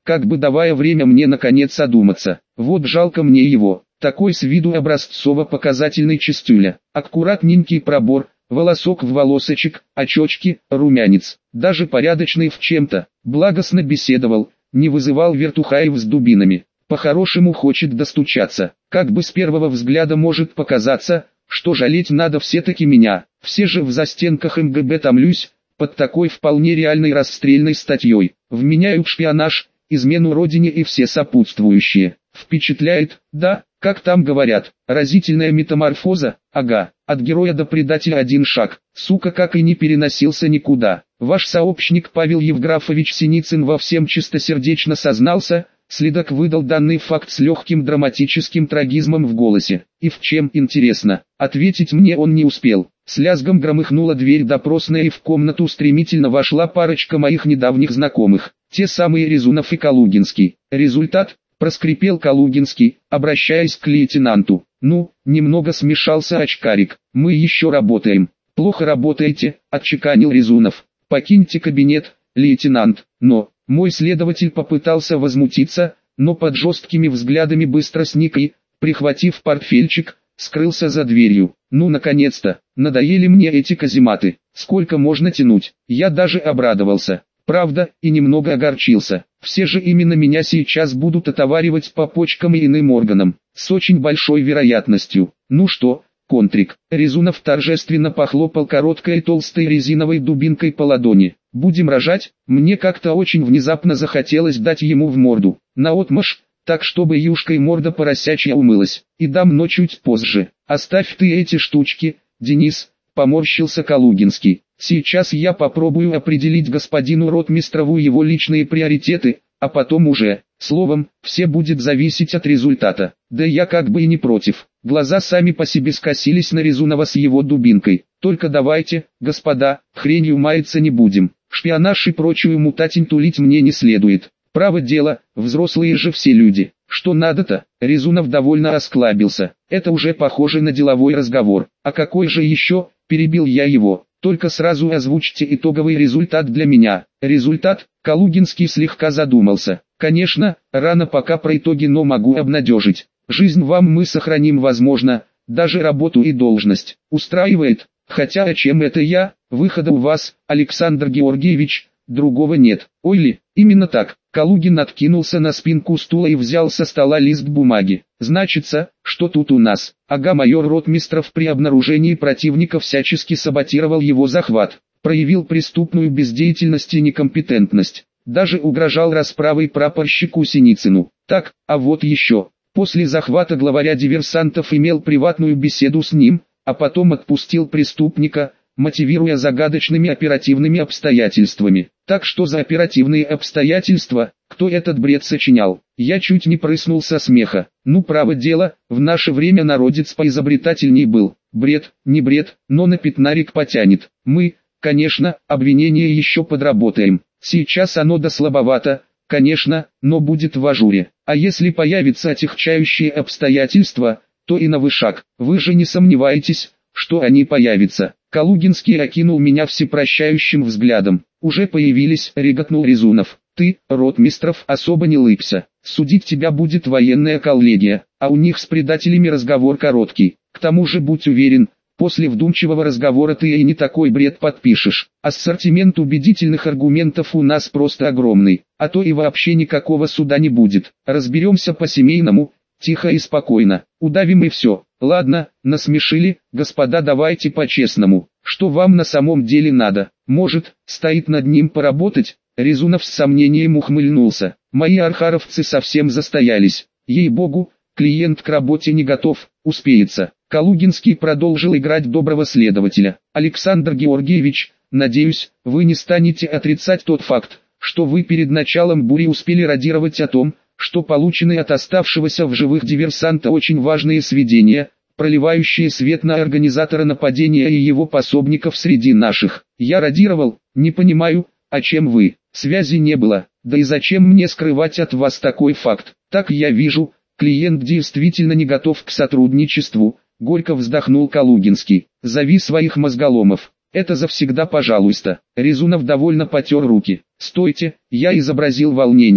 Speaker 1: как бы давая время мне наконец одуматься. Вот жалко мне его, такой с виду образцово-показательный чистюля, аккуратненький пробор, волосок в волосочек, очечки, румянец, даже порядочный в чем-то, благостно беседовал, не вызывал вертухаев с дубинами, по-хорошему хочет достучаться, как бы с первого взгляда может показаться, что жалеть надо все-таки меня, все же в застенках МГБ томлюсь, под такой вполне реальной расстрельной статьей, вменяют шпионаж, измену родине и все сопутствующие. Впечатляет, да, как там говорят, разительная метаморфоза, ага, от героя до предателя один шаг, сука, как и не переносился никуда. Ваш сообщник Павел Евграфович Синицын во всем чистосердечно сознался, следак выдал данный факт с легким драматическим трагизмом в голосе. И в чем, интересно, ответить мне он не успел. С лязгом громыхнула дверь допросной и в комнату стремительно вошла парочка моих недавних знакомых, те самые Резунов и Калугинский. Результат? Проскрипел Калугинский, обращаясь к лейтенанту. Ну, немного смешался очкарик, мы еще работаем. Плохо работаете, отчеканил Резунов. Покиньте кабинет, лейтенант. Но, мой следователь попытался возмутиться, но под жесткими взглядами быстро сник и, прихватив портфельчик, скрылся за дверью. Ну наконец-то, надоели мне эти казематы, сколько можно тянуть, я даже обрадовался. Правда, и немного огорчился. Все же именно меня сейчас будут отоваривать по почкам и иным органам, с очень большой вероятностью. Ну что, контрик? Резунов торжественно похлопал короткой толстой резиновой дубинкой по ладони. Будем рожать? Мне как-то очень внезапно захотелось дать ему в морду, наотмашь, так чтобы юшкой морда поросячья умылась. И дам, но чуть позже. Оставь ты эти штучки, Денис, поморщился Калугинский. Сейчас я попробую определить господину ротмистрову его личные приоритеты, а потом уже, словом, все будет зависеть от результата. Да я как бы и не против. Глаза сами по себе скосились на Резунова с его дубинкой. Только давайте, господа, хренью маяться не будем. Шпионаж и прочую мутатень тулить мне не следует. Право дело, взрослые же все люди. Что надо-то? Резунов довольно осклабился. Это уже похоже на деловой разговор. А какой же еще? Перебил я его. Только сразу озвучьте итоговый результат для меня. Результат? Калугинский слегка задумался. Конечно, рано пока про итоги, но могу обнадежить. Жизнь вам мы сохраним, возможно, даже работу и должность. Устраивает? Хотя о чем это я? Выхода у вас, Александр Георгиевич, другого нет. Ой ли, именно так. Калугин откинулся на спинку стула и взял со стола лист бумаги. Значится, что тут у нас? Ага, майор Ротмистров при обнаружении противника всячески саботировал его захват, проявил преступную бездеятельность и некомпетентность, даже угрожал расправой прапорщику Синицыну. Так, а вот еще. После захвата главаря диверсантов имел приватную беседу с ним, а потом отпустил преступника, мотивируя загадочными оперативными обстоятельствами. Так что за оперативные обстоятельства, кто этот бред сочинял? Я чуть не прыснул со смеха. Ну право дело, в наше время народец поизобретательней был. Бред, не бред, но на пятнарик потянет. Мы, конечно, обвинение еще подработаем. Сейчас оно да слабовато, конечно, но будет в ажуре. А если появятся отягчающие обстоятельства, то и на вышаг. Вы же не сомневаетесь, что они появятся? Калугинский окинул меня всепрощающим взглядом. Уже появились, реготнул Резунов. Ты, Ротмистров, особо не лыбся. Судить тебя будет военная коллегия, а у них с предателями разговор короткий. К тому же будь уверен, после вдумчивого разговора ты и не такой бред подпишешь. Ассортимент убедительных аргументов у нас просто огромный, а то и вообще никакого суда не будет. Разберемся по-семейному, тихо и спокойно. Удавим и все. Ладно, насмешили, господа, давайте по-честному. Что вам на самом деле надо? Может, стоит над ним поработать? Резунов с сомнением ухмыльнулся. Мои архаровцы совсем застоялись. Ей-богу, клиент к работе не готов, успеется. Калугинский продолжил играть доброго следователя. Александр Георгиевич, надеюсь, вы не станете отрицать тот факт, что вы перед началом бури успели радировать о том, что получены от оставшегося в живых диверсанта очень важные сведения, проливающие свет на организатора нападения и его пособников среди наших. Я радировал, не понимаю, о чем вы. Связи не было, да и зачем мне скрывать от вас такой факт? Так я вижу, клиент действительно не готов к сотрудничеству, горько вздохнул Калугинский. Зови своих мозголомов. Это завсегда пожалуйста. Резунов довольно потер руки. Стойте, я изобразил волнение.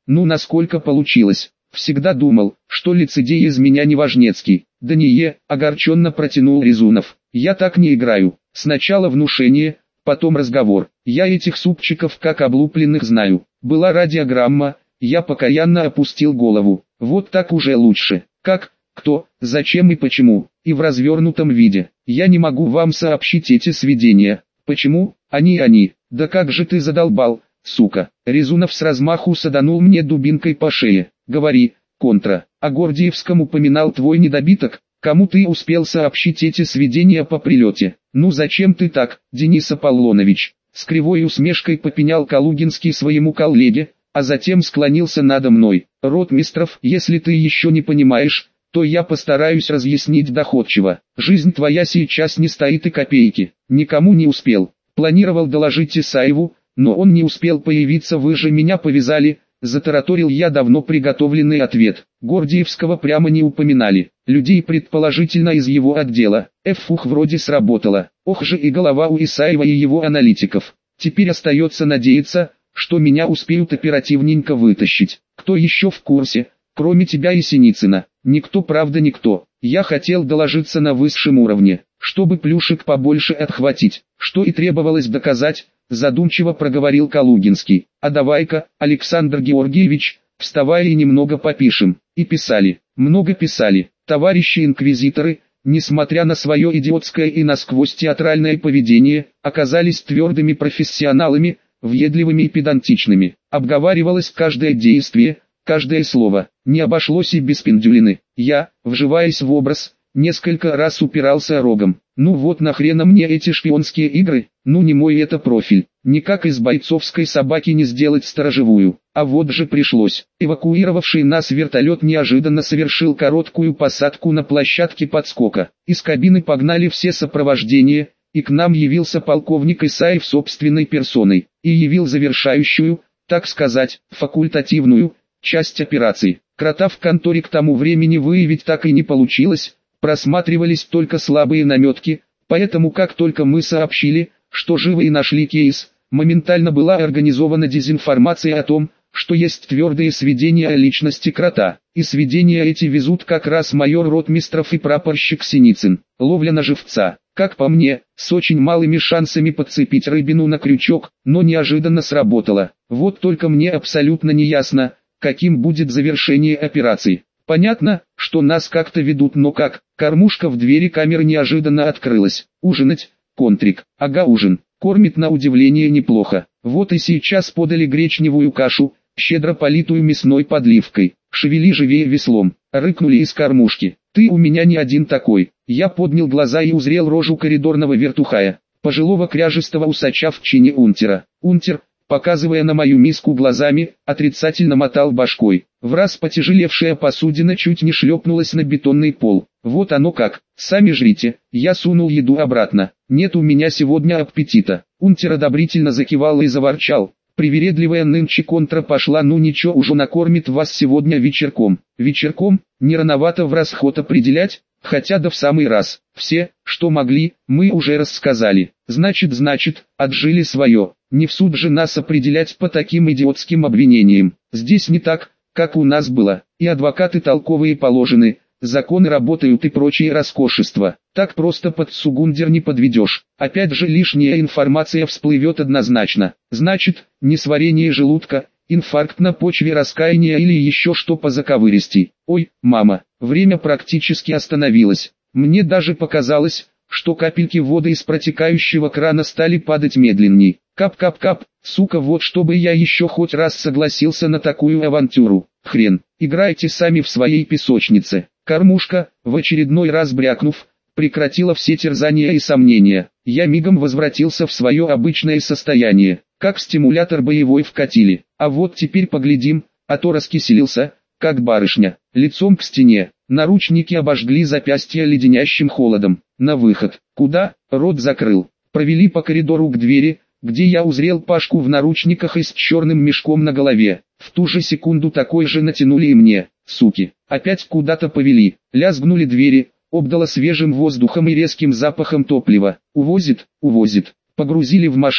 Speaker 1: Ну насколько получилось. Всегда думал, что лицедей из меня неважнецкий. Да не огорченно протянул Резунов. Я так не играю. Сначала внушение, потом разговор. Я этих супчиков как облупленных знаю. Была радиограмма, я покаянно опустил голову. Вот так уже лучше. Как, кто, зачем и почему. И в развернутом виде. Я не могу вам сообщить эти сведения. Почему? Они. Да как же ты задолбал, сука. Резунов с размаху саданул мне дубинкой по шее. Говори, контра. О Гордиевском упоминал твой недобиток. Кому ты успел сообщить эти сведения по прилете? Ну зачем ты так, Денис Аполлонович? С кривой усмешкой попенял Калугинский своему коллеге, а затем склонился надо мной. Ротмистров, если ты еще не понимаешь, то я постараюсь разъяснить доходчиво. Жизнь твоя сейчас не стоит и копейки. Никому не успел. Планировал доложить Исаеву, но он не успел появиться, вы же меня повязали. Затараторил я давно приготовленный ответ. Гордиевского прямо не упоминали. Людей предположительно из его отдела. Фух, вроде сработало. Ох же и голова у Исаева и его аналитиков. Теперь остается надеяться, что меня успеют оперативненько вытащить. Кто еще в курсе, кроме тебя и Синицына? Никто, правда никто. Я хотел доложиться на высшем уровне, чтобы плюшек побольше отхватить, что и требовалось доказать. Задумчиво проговорил Калугинский. А давай-ка, Александр Георгиевич, вставай и немного попишем. И писали, много писали. Товарищи инквизиторы, несмотря на свое идиотское и насквозь театральное поведение, оказались твердыми профессионалами, въедливыми и педантичными. Обговаривалось каждое действие, каждое слово. Не обошлось и без пиндюлины. Я, вживаясь в образ, несколько раз упирался рогом. Ну вот нахрена мне эти шпионские игры? Ну не мой это профиль. Никак из бойцовской собаки не сделать сторожевую. А вот же пришлось. Эвакуировавший нас вертолет неожиданно совершил короткую посадку на площадке подскока. Из кабины погнали все сопровождения, и к нам явился полковник Исаев собственной персоной. И явил завершающую, так сказать, факультативную часть операции. Крота в конторе к тому времени выявить так и не получилось. Просматривались только слабые наметки, поэтому как только мы сообщили, что живы и нашли кейс, моментально была организована дезинформация о том, что есть твердые сведения о личности Крота. И сведения эти везут как раз майор Ротмистров и прапорщик Синицын. Ловля на живца, как по мне, с очень малыми шансами подцепить рыбину на крючок, но неожиданно сработало. Вот только мне абсолютно не ясно, каким будет завершение операции. Понятно, что нас как-то ведут, но как? Кормушка в двери камеры неожиданно открылась. Ужинать, контрик. Ага, ужин. Кормит на удивление неплохо. Вот и сейчас подали гречневую кашу, щедро политую мясной подливкой. Шевели живее веслом. Рыкнули из кормушки. Ты у меня не один такой. Я поднял глаза и узрел рожу коридорного вертухая, пожилого кряжестого усача в чине унтера. Унтер, показывая на мою миску глазами, отрицательно мотал башкой. Враз потяжелевшая посудина чуть не шлепнулась на бетонный пол. Вот оно как, сами жрите. Я сунул еду обратно. Нет у меня сегодня аппетита. Унтер одобрительно закивал и заворчал. Привередливая нынче контра пошла, ну ничего, уже накормит вас сегодня вечерком. Вечерком, не рановато в расход определять, хотя да в самый раз. Все, что могли, мы уже рассказали. Значит, отжили свое. Не в суд же нас определять по таким идиотским обвинениям. Здесь не так, как у нас было. И адвокаты толковые положены, законы работают и прочие роскошества. Так просто под сугундер не подведешь. Опять же лишняя информация всплывет однозначно. Значит, несварение желудка, инфаркт на почве раскаяния или еще что по заковыристей. Ой, мама, время практически остановилось. Мне даже показалось, что капельки воды из протекающего крана стали падать медленней. Кап-кап-кап, сука, вот чтобы я еще хоть раз согласился на такую авантюру. Хрен, играйте сами в своей песочнице. Кормушка, в очередной раз брякнув, прекратила все терзания и сомнения. Я мигом возвратился в свое обычное состояние, как стимулятор боевой вкатили. А вот теперь поглядим, а то раскиселился, как барышня, лицом к стене. Наручники обожгли запястья леденящим холодом. На выход. Куда? Рот закрыл. Провели по коридору к двери, где я узрел Пашку в наручниках и с черным мешком на голове. В ту же секунду такой же натянули и мне, суки. Опять куда-то повели. Лязгнули двери, обдало свежим воздухом и резким запахом топлива. Увозит. Погрузили в машину.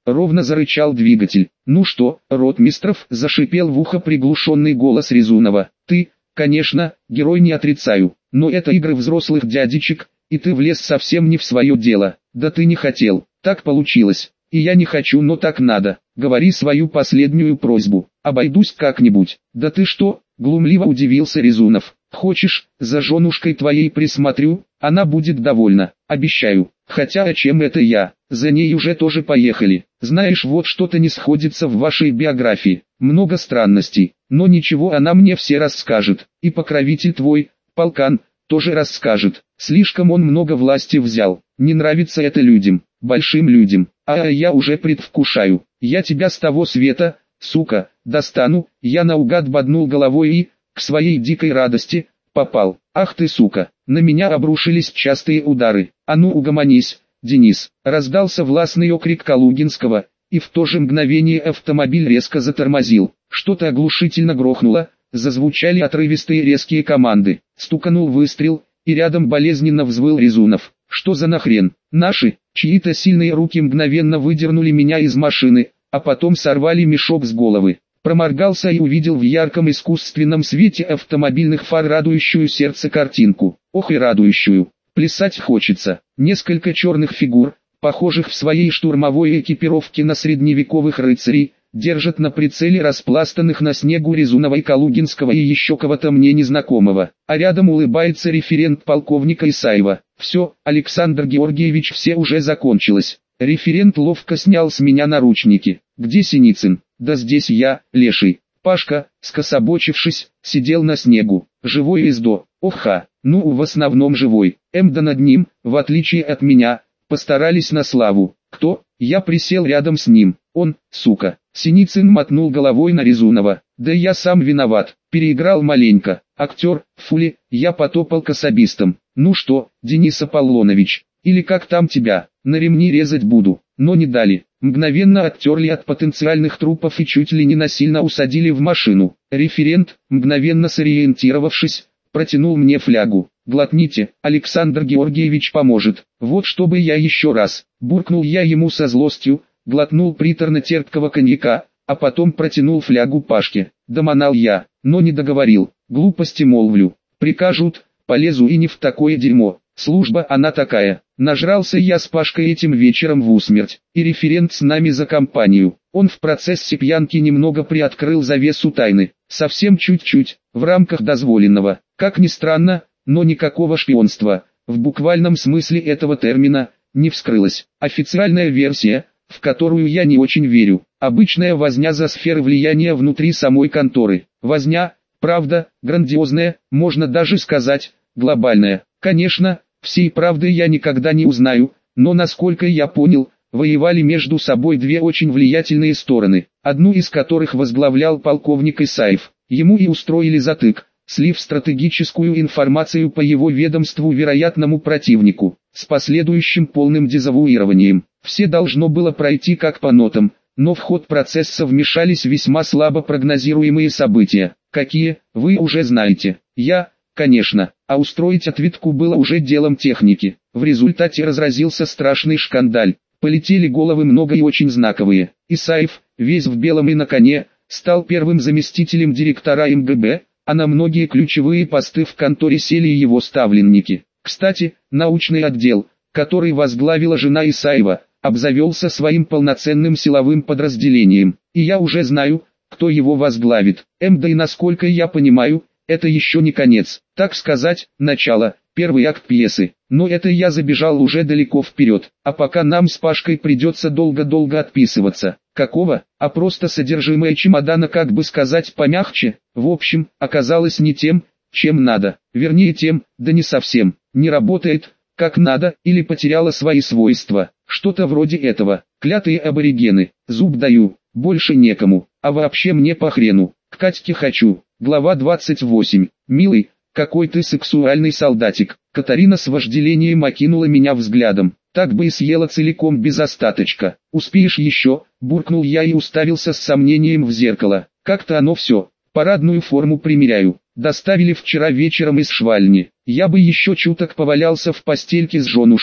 Speaker 1: ровно зарычал двигатель. «Ну что, ротмистров?» — зашипел в ухо приглушенный голос Резунова. «Ты, конечно, герой, не отрицаю, но это игры взрослых дядечек, и ты влез совсем не в свое дело. Да ты не хотел, так получилось. И я не хочу, но так надо. Говори свою последнюю просьбу, обойдусь как-нибудь». «Да ты что?» — глумливо удивился Резунов. «Хочешь, за женушкой твоей присмотрю, она будет довольна, обещаю. Хотя о чем это я, за ней уже тоже поехали. Знаешь, вот что-то не сходится в вашей биографии, много странностей, но ничего, она мне все расскажет. И покровитель твой, полкан, тоже расскажет. Слишком он много власти взял, не нравится это людям, большим людям. А я уже предвкушаю, я тебя с того света, сука, достану». Я наугад боднул головой и, к своей дикой радости, попал. «Ах ты, сука!» На меня обрушились частые удары. «А ну угомонись, Денис!» Раздался властный окрик Калугинского, и в то же мгновение автомобиль резко затормозил. Что-то оглушительно грохнуло, зазвучали отрывистые резкие команды. Стуканул выстрел, и рядом болезненно взвыл Резунов. «Что за нахрен?» «Наши!» Чьи-то сильные руки мгновенно выдернули меня из машины, а потом сорвали мешок с головы. Проморгался и увидел в ярком искусственном свете автомобильных фар радующую сердце картинку. Ох и радующую. Плясать хочется. Несколько черных фигур, похожих в своей штурмовой экипировке на средневековых рыцарей, держат на прицеле распластанных на снегу Резунова и Калугинского и еще кого-то мне незнакомого. А рядом улыбается референт полковника Исаева. «Все, Александр Георгиевич, все уже закончилось». Референт ловко снял с меня наручники. «Где Синицын?» «Да здесь я, леший». Пашка, скособочившись, сидел на снегу. «Живой издо». «Оха, ну в основном живой». Да над ним, в отличие от меня, постарались на славу. «Кто?» Я присел рядом с ним. «Он, сука». Синицын мотнул головой на Резунова. «Да я сам виноват, переиграл маленько. Актер, фули». Я потопал к особистам. «Ну что, Денис Аполлонович, или как там тебя, на ремни резать буду». Но не дали. Мгновенно оттерли от потенциальных трупов и чуть ли не насильно усадили в машину. Референт, мгновенно сориентировавшись, протянул мне флягу. «Глотните, Александр Георгиевич поможет». «Вот чтобы я еще раз», буркнул я ему со злостью, глотнул приторно-терпкого коньяка, а потом протянул флягу Пашке. Доманал я, но не договорил. Глупости молвлю. Прикажут, полезу и не в такое дерьмо. Служба она такая. Нажрался я с Пашкой этим вечером в усмерть, и референт с нами за компанию. Он в процессе пьянки немного приоткрыл завесу тайны, совсем чуть-чуть, в рамках дозволенного. Как ни странно, но никакого шпионства, в буквальном смысле этого термина, не вскрылось. Официальная версия, в которую я не очень верю, обычная возня за сферы влияния внутри самой конторы. Возня, правда, грандиозная, можно даже сказать, глобальная. Конечно, всей правды я никогда не узнаю, но насколько я понял, воевали между собой две очень влиятельные стороны, одну из которых возглавлял полковник Исаев. Ему и устроили затык, слив стратегическую информацию по его ведомству вероятному противнику, с последующим полным дезавуированием. Все должно было пройти как по нотам, но в ход процесса вмешались весьма слабо прогнозируемые события. Какие, вы уже знаете. Конечно, а устроить отвитку было уже делом техники. В результате разразился страшный шкандаль. Полетели головы много и очень знаковые. Исаев, весь в белом и на коне, стал первым заместителем директора МГБ, а на многие ключевые посты в конторе сели его ставленники. Кстати, научный отдел, который возглавила жена Исаева, обзавелся своим полноценным силовым подразделением. И я уже знаю, кто его возглавит. Да и насколько я понимаю, это еще не конец, так сказать, начало, первый акт пьесы. Но это я забежал уже далеко вперед, а пока нам с Пашкой придется долго-долго отписываться. Какого? А просто содержимое чемодана, как бы сказать помягче, в общем, оказалось не тем, чем надо. Вернее тем, да не совсем, не работает, как надо, или потеряла свои свойства. Что-то вроде этого. Клятые аборигены, зуб даю, больше некому, а вообще мне по хрену. К Катьке хочу. Глава 28. «Милый, какой ты сексуальный солдатик». Катарина с вожделением окинула меня взглядом. Так бы и съела целиком без остаточка. «Успеешь еще?» – буркнул я и уставился с сомнением в зеркало. «Как-то оно все. Парадную форму примеряю. Доставили вчера вечером из швальни. Я бы еще чуток повалялся в постельке с женушкой,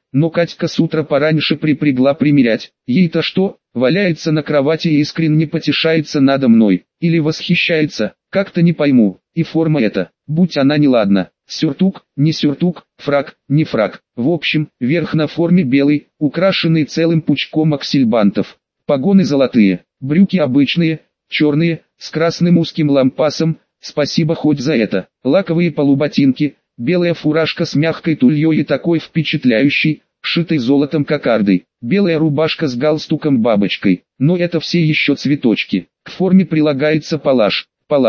Speaker 1: но Катька с утра пораньше припрягла примерять. Ей-то что, валяется на кровати и искренне потешается надо мной, или восхищается, как-то не пойму, и форма эта, будь она неладна. Сюртук, не сюртук, фрак, не фрак. В общем, верх на форме белый, украшенный целым пучком аксельбантов. Погоны золотые, брюки обычные, черные, с красным узким лампасом, спасибо хоть за это. Лаковые полуботинки, белая фуражка с мягкой тульей и такой впечатляющей, шитой золотом кокардой. Белая рубашка с галстуком-бабочкой, но это все еще цветочки. К форме прилагается палаш.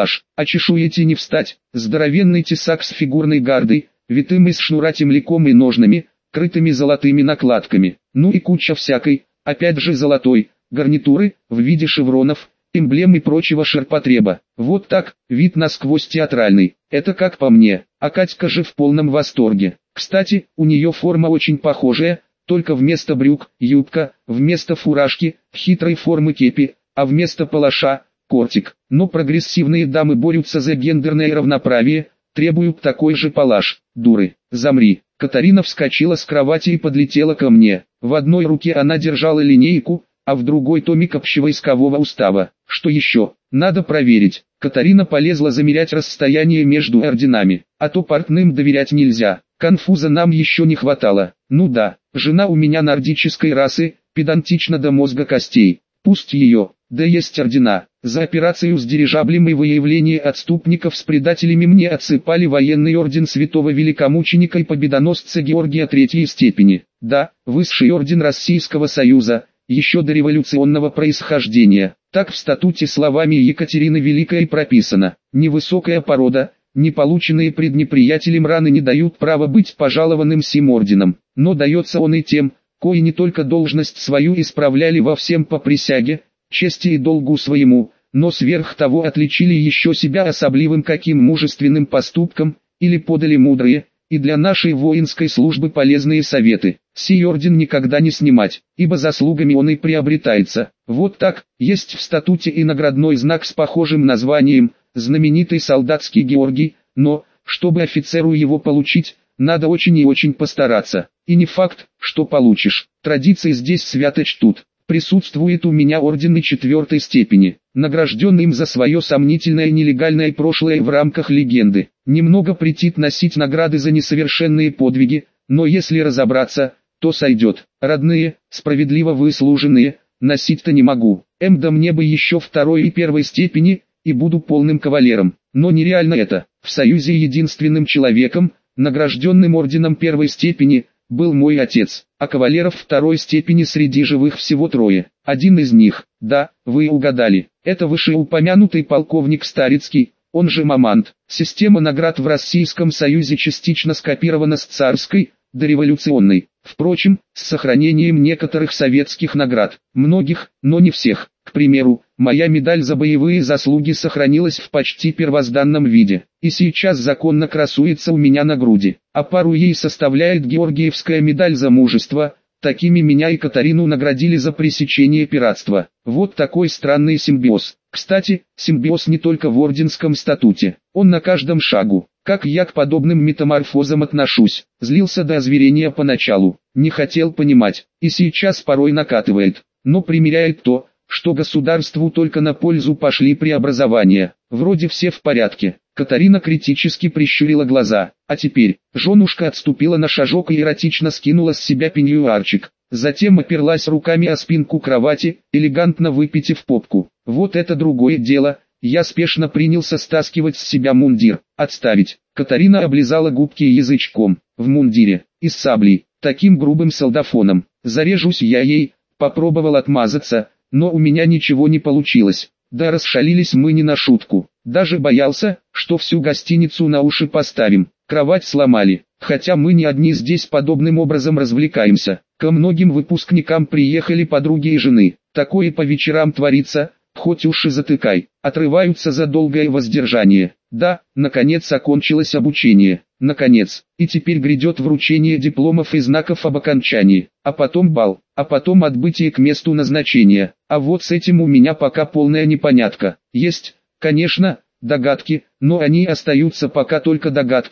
Speaker 1: А чешуете не встать, здоровенный тесак с фигурной гардой, витым из шнура темляком и ножнами, крытыми золотыми накладками, ну и куча всякой, опять же золотой, гарнитуры, в виде шевронов, эмблем и прочего ширпотреба. Вот так, вид насквозь театральный, это как по мне, а Катька же в полном восторге. Кстати, у нее форма очень похожая, только вместо брюк, юбка, вместо фуражки, хитрой формы кепи, а вместо палаша, кортик. Но прогрессивные дамы борются за гендерное равноправие, требуют такой же палаш. Дуры, замри. Катарина вскочила с кровати и подлетела ко мне. В одной руке она держала линейку, а в другой томик общевойскового устава. Что еще? Надо проверить. Катарина полезла замерять расстояние между орденами, а то портным доверять нельзя. Конфуза нам еще не хватало. Ну да, жена у меня нордической расы, педантична до мозга костей. Пусть ее, да есть ордена. За операцию с дирижаблем и выявление отступников с предателями мне отсыпали военный орден святого великомученика и победоносца Георгия Третьей степени. Да, высший орден Российского Союза, еще до революционного происхождения. Так в статуте словами Екатерины Великой прописано. Невысокая порода, не полученные пред неприятелем раны не дают права быть пожалованным сим орденом. Но дается он и тем, кои не только должность свою исправляли во всем по присяге, чести и долгу своему, но сверх того отличили еще себя особливым каким мужественным поступком, или подали мудрые, и для нашей воинской службы полезные советы. Сей орден никогда не снимать, ибо заслугами он и приобретается. Вот так, есть в статуте и наградной знак с похожим названием, знаменитый солдатский Георгий, но, чтобы офицеру его получить, надо очень и очень постараться. И не факт, что получишь. Традиции здесь свято чтут. Присутствует у меня орден и 4-й степени, награжденный им за свое сомнительное нелегальное прошлое в рамках легенды. Немного претит носить награды за несовершенные подвиги, но если разобраться, то сойдет. Родные, справедливо выслуженные, носить-то не могу. Да мне бы еще 2-й и 1-й степени, и буду полным кавалером. Но нереально это. В Союзе единственным человеком, награжденным орденом 1-й степени, был мой отец, а кавалеров 2-й степени среди живых всего 3. Один из них, да, вы угадали, это вышеупомянутый полковник Старицкий, он же Мамонт. Система наград в Российском Союзе частично скопирована с царской, дореволюционной, впрочем, с сохранением некоторых советских наград, многих, но не всех. К примеру, моя медаль за боевые заслуги сохранилась в почти первозданном виде, и сейчас законно красуется у меня на груди, а пару ей составляет Георгиевская медаль за мужество. Такими меня и Катарину наградили за пресечение пиратства. Вот такой странный симбиоз. Кстати, симбиоз не только в орденском статуте, он на каждом шагу. Как я к подобным метаморфозам отношусь? Злился до озверения поначалу, не хотел понимать, и сейчас порой накатывает, но примеряет то, что государству только на пользу пошли преобразования. Вроде все в порядке. Катарина критически прищурила глаза, а теперь, женушка отступила на шажок и эротично скинула с себя пеньюарчик. Затем оперлась руками о спинку кровати, элегантно выпитив попку. Вот это другое дело. Я спешно принялся стаскивать с себя мундир. Отставить. Катарина облизала губки язычком. В мундире, и с саблей, таким грубым солдафоном. Зарежусь я ей. Попробовал отмазаться, но у меня ничего не получилось. Да расшалились мы не на шутку. Даже боялся, что всю гостиницу на уши поставим. Кровать сломали. Хотя мы не одни здесь подобным образом развлекаемся. Ко многим выпускникам приехали подруги и жены. Такое по вечерам творится, хоть уши затыкай. Отрываются за долгое воздержание. Да, наконец окончилось обучение. Наконец. И теперь грядет вручение дипломов и знаков об окончании. А потом бал. А потом отбытие к месту назначения. А вот с этим у меня пока полная непонятка. Есть, конечно, догадки, но они остаются пока только догадками.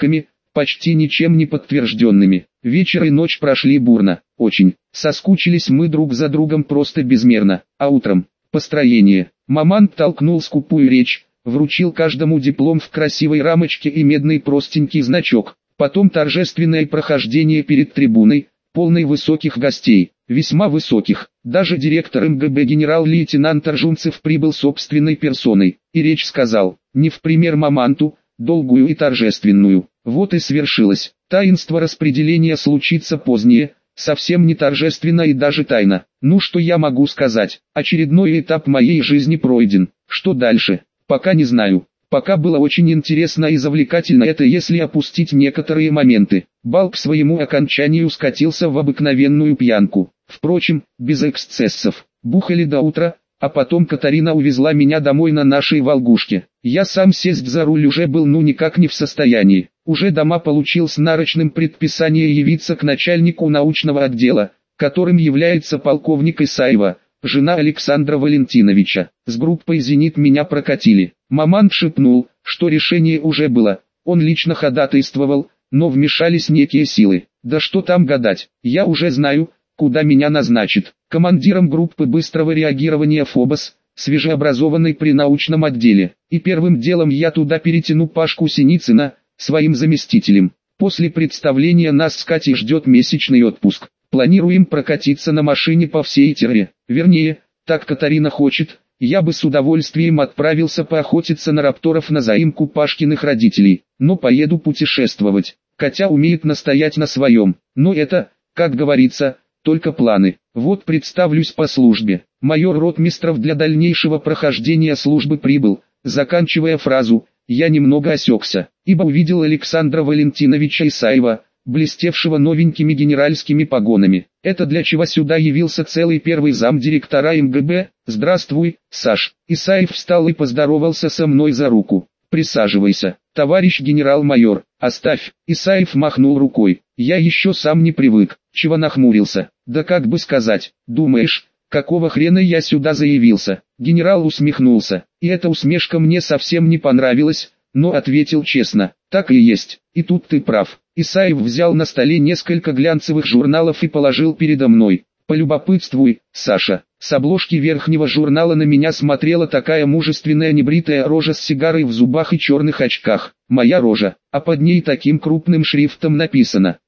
Speaker 1: почти ничем не подтвержденными. Вечер и ночь прошли бурно, очень. Соскучились мы друг за другом просто безмерно. А утром, построение. Мамант толкнул скупую речь, вручил каждому диплом в красивой рамочке и медный простенький значок. Потом торжественное прохождение перед трибуной, полной высоких гостей, весьма высоких. Даже директор МГБ генерал-лейтенант Ржунцев прибыл собственной персоной, и речь сказал, не в пример Маманту, долгую и торжественную. Вот и свершилось. Таинство распределения случится позднее, совсем не торжественно и даже тайно. Ну что я могу сказать, очередной этап моей жизни пройден. Что дальше? Пока не знаю. Пока было очень интересно и завлекательно, это если опустить некоторые моменты. Бал к своему окончанию скатился в обыкновенную пьянку. Впрочем, без эксцессов. Бухали до утра, а потом Катарина увезла меня домой на нашей Волгушке. Я сам сесть за руль уже был никак не в состоянии. Уже дома получил с нарочным предписание явиться к начальнику научного отдела, которым является полковник Исаева, жена Александра Валентиновича. С группой «Зенит» меня прокатили. Мамант шепнул, что решение уже было, он лично ходатайствовал, но вмешались некие силы. Да что там гадать, я уже знаю, куда меня назначат. Командиром группы быстрого реагирования ФОБОС, свежеобразованный при научном отделе. И первым делом я туда перетяну Пашку Синицына, своим заместителем. После представления нас с Катей ждет месячный отпуск. Планируем прокатиться на машине по всей Терре. Вернее, так Катарина хочет. Я бы с удовольствием отправился поохотиться на рапторов на заимку Пашкиных родителей, но поеду путешествовать. Катя умеет настоять на своем, но это, как говорится, только планы. Вот представлюсь по службе. Майор Ротмистров для дальнейшего прохождения службы прибыл. Заканчивая фразу, я немного осекся, ибо увидел Александра Валентиновича Исаева, блестевшего новенькими генеральскими погонами. Это для чего сюда явился целый первый замдиректора МГБ? Здравствуй, Саш. Исаев встал и поздоровался со мной за руку. Присаживайся, товарищ генерал-майор. Оставь. Исаев махнул рукой. Я еще сам не привык. Чего нахмурился? Да как бы сказать, думаешь, какого хрена я сюда заявился? Генерал усмехнулся, и эта усмешка мне совсем не понравилась, но ответил честно, так и есть, и тут ты прав. Исаев взял на столе несколько глянцевых журналов и положил передо мной. Полюбопытствуй, Саша. С обложки верхнего журнала на меня смотрела такая мужественная небритая рожа с сигарой в зубах и черных очках. Моя рожа, а под ней таким крупным шрифтом написано,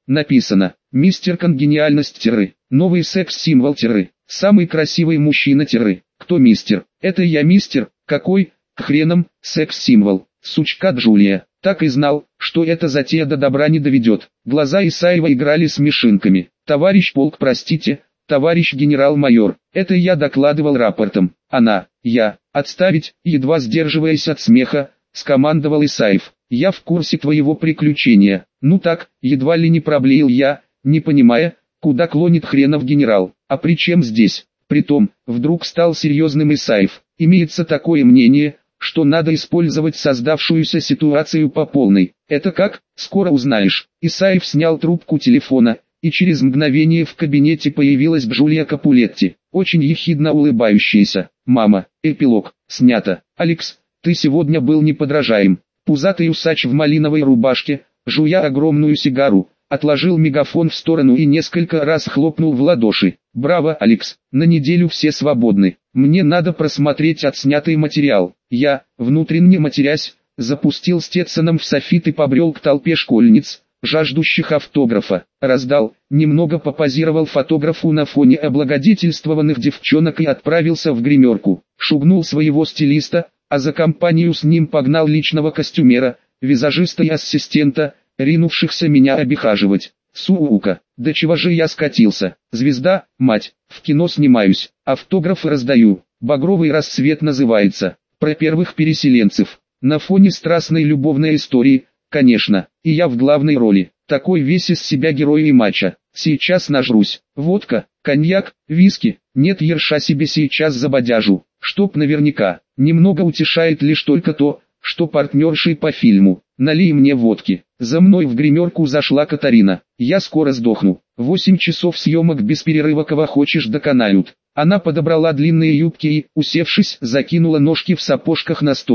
Speaker 1: мистер Конгениальность тире, новый секс-символ тире, самый красивый мужчина тире. Кто мистер? Это я мистер, какой, к хренам, секс-символ, сучка Джулия. Так и знал, что эта затея до добра не доведет. Глаза Исаева играли смешинками. Товарищ полк, простите, товарищ генерал-майор, это я докладывал рапортом. Она, я, отставить, едва сдерживаясь от смеха, скомандовал Исаев. Я в курсе твоего приключения. Ну так, едва ли не проблеял я, не понимая, куда клонит хренов генерал. А при чем здесь? Притом, вдруг стал серьезным Исаев. Имеется такое мнение, что надо использовать создавшуюся ситуацию по полной. Это как? Скоро узнаешь. Исаев снял трубку телефона, и через мгновение в кабинете появилась Джулия Капулетти, очень ехидно улыбающаяся. «Мама, эпилог, снято. Алекс, ты сегодня был неподражаем». Пузатый усач в малиновой рубашке, жуя огромную сигару, отложил мегафон в сторону и несколько раз хлопнул в ладоши. «Браво, Алекс, на неделю все свободны. Мне надо просмотреть отснятый материал». Я, внутренне матерясь, запустил Стетсоном в софит и побрел к толпе школьниц, жаждущих автографа. Раздал, немного попозировал фотографу на фоне облагодетельствованных девчонок и отправился в гримерку. Шугнул своего стилиста, а за компанию с ним погнал личного костюмера, визажиста и ассистента, ринувшихся меня обихаживать. Сука, до чего же я скатился? Звезда, мать, в кино снимаюсь, автографы раздаю. «Багровый рассвет» называется. Про первых переселенцев. На фоне страстной любовной истории, конечно, и я в главной роли. Такой весь из себя герой и мачо. Сейчас нажрусь. Водка, коньяк, виски. Нет, ерша себе сейчас забодяжу. Чтоб наверняка. Немного утешает лишь только то, что партнершей по фильму. Налей мне водки. За мной в гримерку зашла Катарина. Я скоро сдохну. 8 часов съемок без перерыва, кого хочешь доконают. Она подобрала длинные юбки и, усевшись, закинула ножки в сапожках на столик.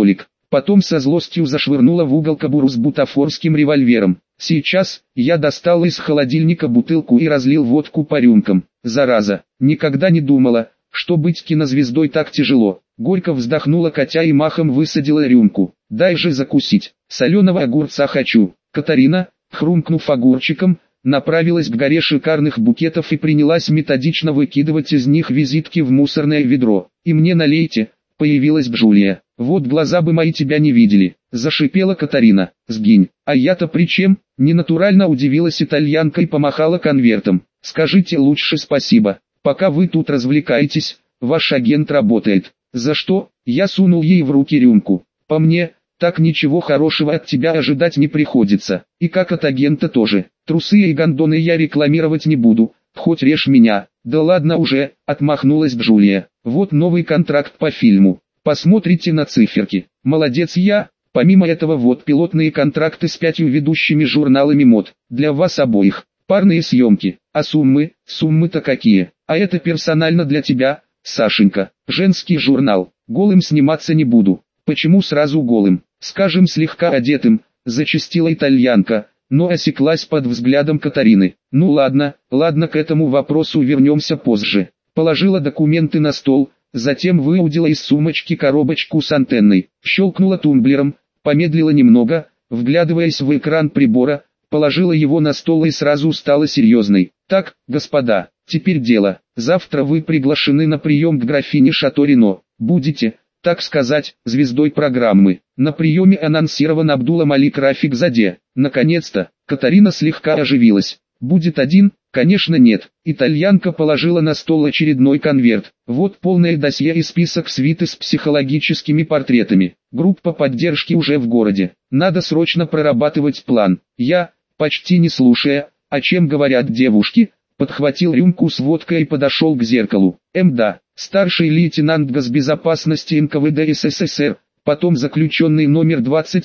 Speaker 1: Потом со злостью зашвырнула в угол кобуру с бутафорским револьвером. Сейчас я достал из холодильника бутылку и разлил водку по рюмкам. Зараза, никогда не думала, что быть кинозвездой так тяжело. Горько вздохнула Катя и махом высадила рюмку. Дай же закусить, соленого огурца хочу. Катарина, хрумкнув огурчиком, направилась к горе шикарных букетов и принялась методично выкидывать из них визитки в мусорное ведро. «И мне налейте», — появилась Джулия. «Вот глаза бы мои тебя не видели», — зашипела Катарина. «Сгинь». «А я-то при чем?» — ненатурально удивилась итальянка и помахала конвертом. «Скажите лучше спасибо, пока вы тут развлекаетесь, ваш агент работает». «За что?» — я сунул ей в руки рюмку. «По мне, так ничего хорошего от тебя ожидать не приходится. И как от агента тоже. Трусы и гондоны я рекламировать не буду, хоть режь меня». «Да ладно уже», — отмахнулась Джулия. «Вот новый контракт по фильму. Посмотрите на циферки. Молодец я. Помимо этого вот пилотные контракты с 5 ведущими журналами мод. Для вас обоих. Парные съемки. А суммы-то какие? А это персонально для тебя, Сашенька. Женский журнал. Голым сниматься не буду». «Почему сразу голым? Скажем, слегка одетым», — зачастила итальянка, но осеклась под взглядом Катарины. «Ну ладно, к этому вопросу вернемся позже». Положила документы на стол, затем выудила из сумочки коробочку с антенной, щелкнула тумблером, помедлила немного, вглядываясь в экран прибора, положила его на стол и сразу стала серьезной. «Так, господа, теперь дело. Завтра вы приглашены на прием к графине Шато-Рено. Будете, так сказать, звездой программы». На приеме анонсирован Абдул-Малик Рафикзаде. Наконец-то, Катарина слегка оживилась. «Будет один?» «Конечно нет». Итальянка положила на стол очередной конверт. «Вот полное досье и список свиты с психологическими портретами. Группа поддержки уже в городе. Надо срочно прорабатывать план». Я, почти не слушая, о чем говорят девушки, подхватил рюмку с водкой и подошел к зеркалу. МДА, старший лейтенант госбезопасности НКВД СССР, потом заключенный номер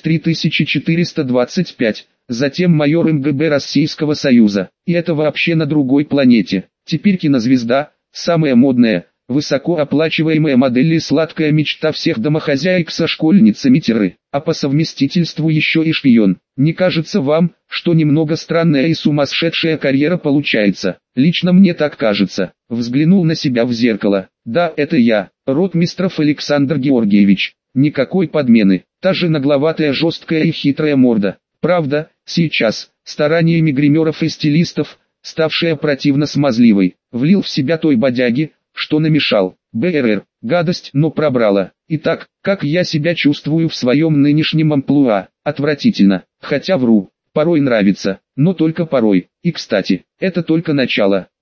Speaker 1: 23425, затем майор МГБ Российского Союза. И это вообще на другой планете. Теперь кинозвезда, самая модная, высокооплачиваемая модель и сладкая мечта всех домохозяек со школьницами-тиры, а по совместительству еще и шпион. Не кажется вам, что немного странная и сумасшедшая карьера получается? Лично мне так кажется. Взглянул на себя в зеркало. Да, это я, ротмистров Александр Георгиевич. Никакой подмены, та же нагловатая, жесткая и хитрая морда. Правда, сейчас, стараниями гримеров и стилистов, ставшая противно смазливой, влил в себя той бодяги, что намешал. БРР, гадость, но пробрала. Итак, как я себя чувствую в своем нынешнем амплуа? Отвратительно, хотя вру, порой нравится, но только порой. И кстати, это только начало.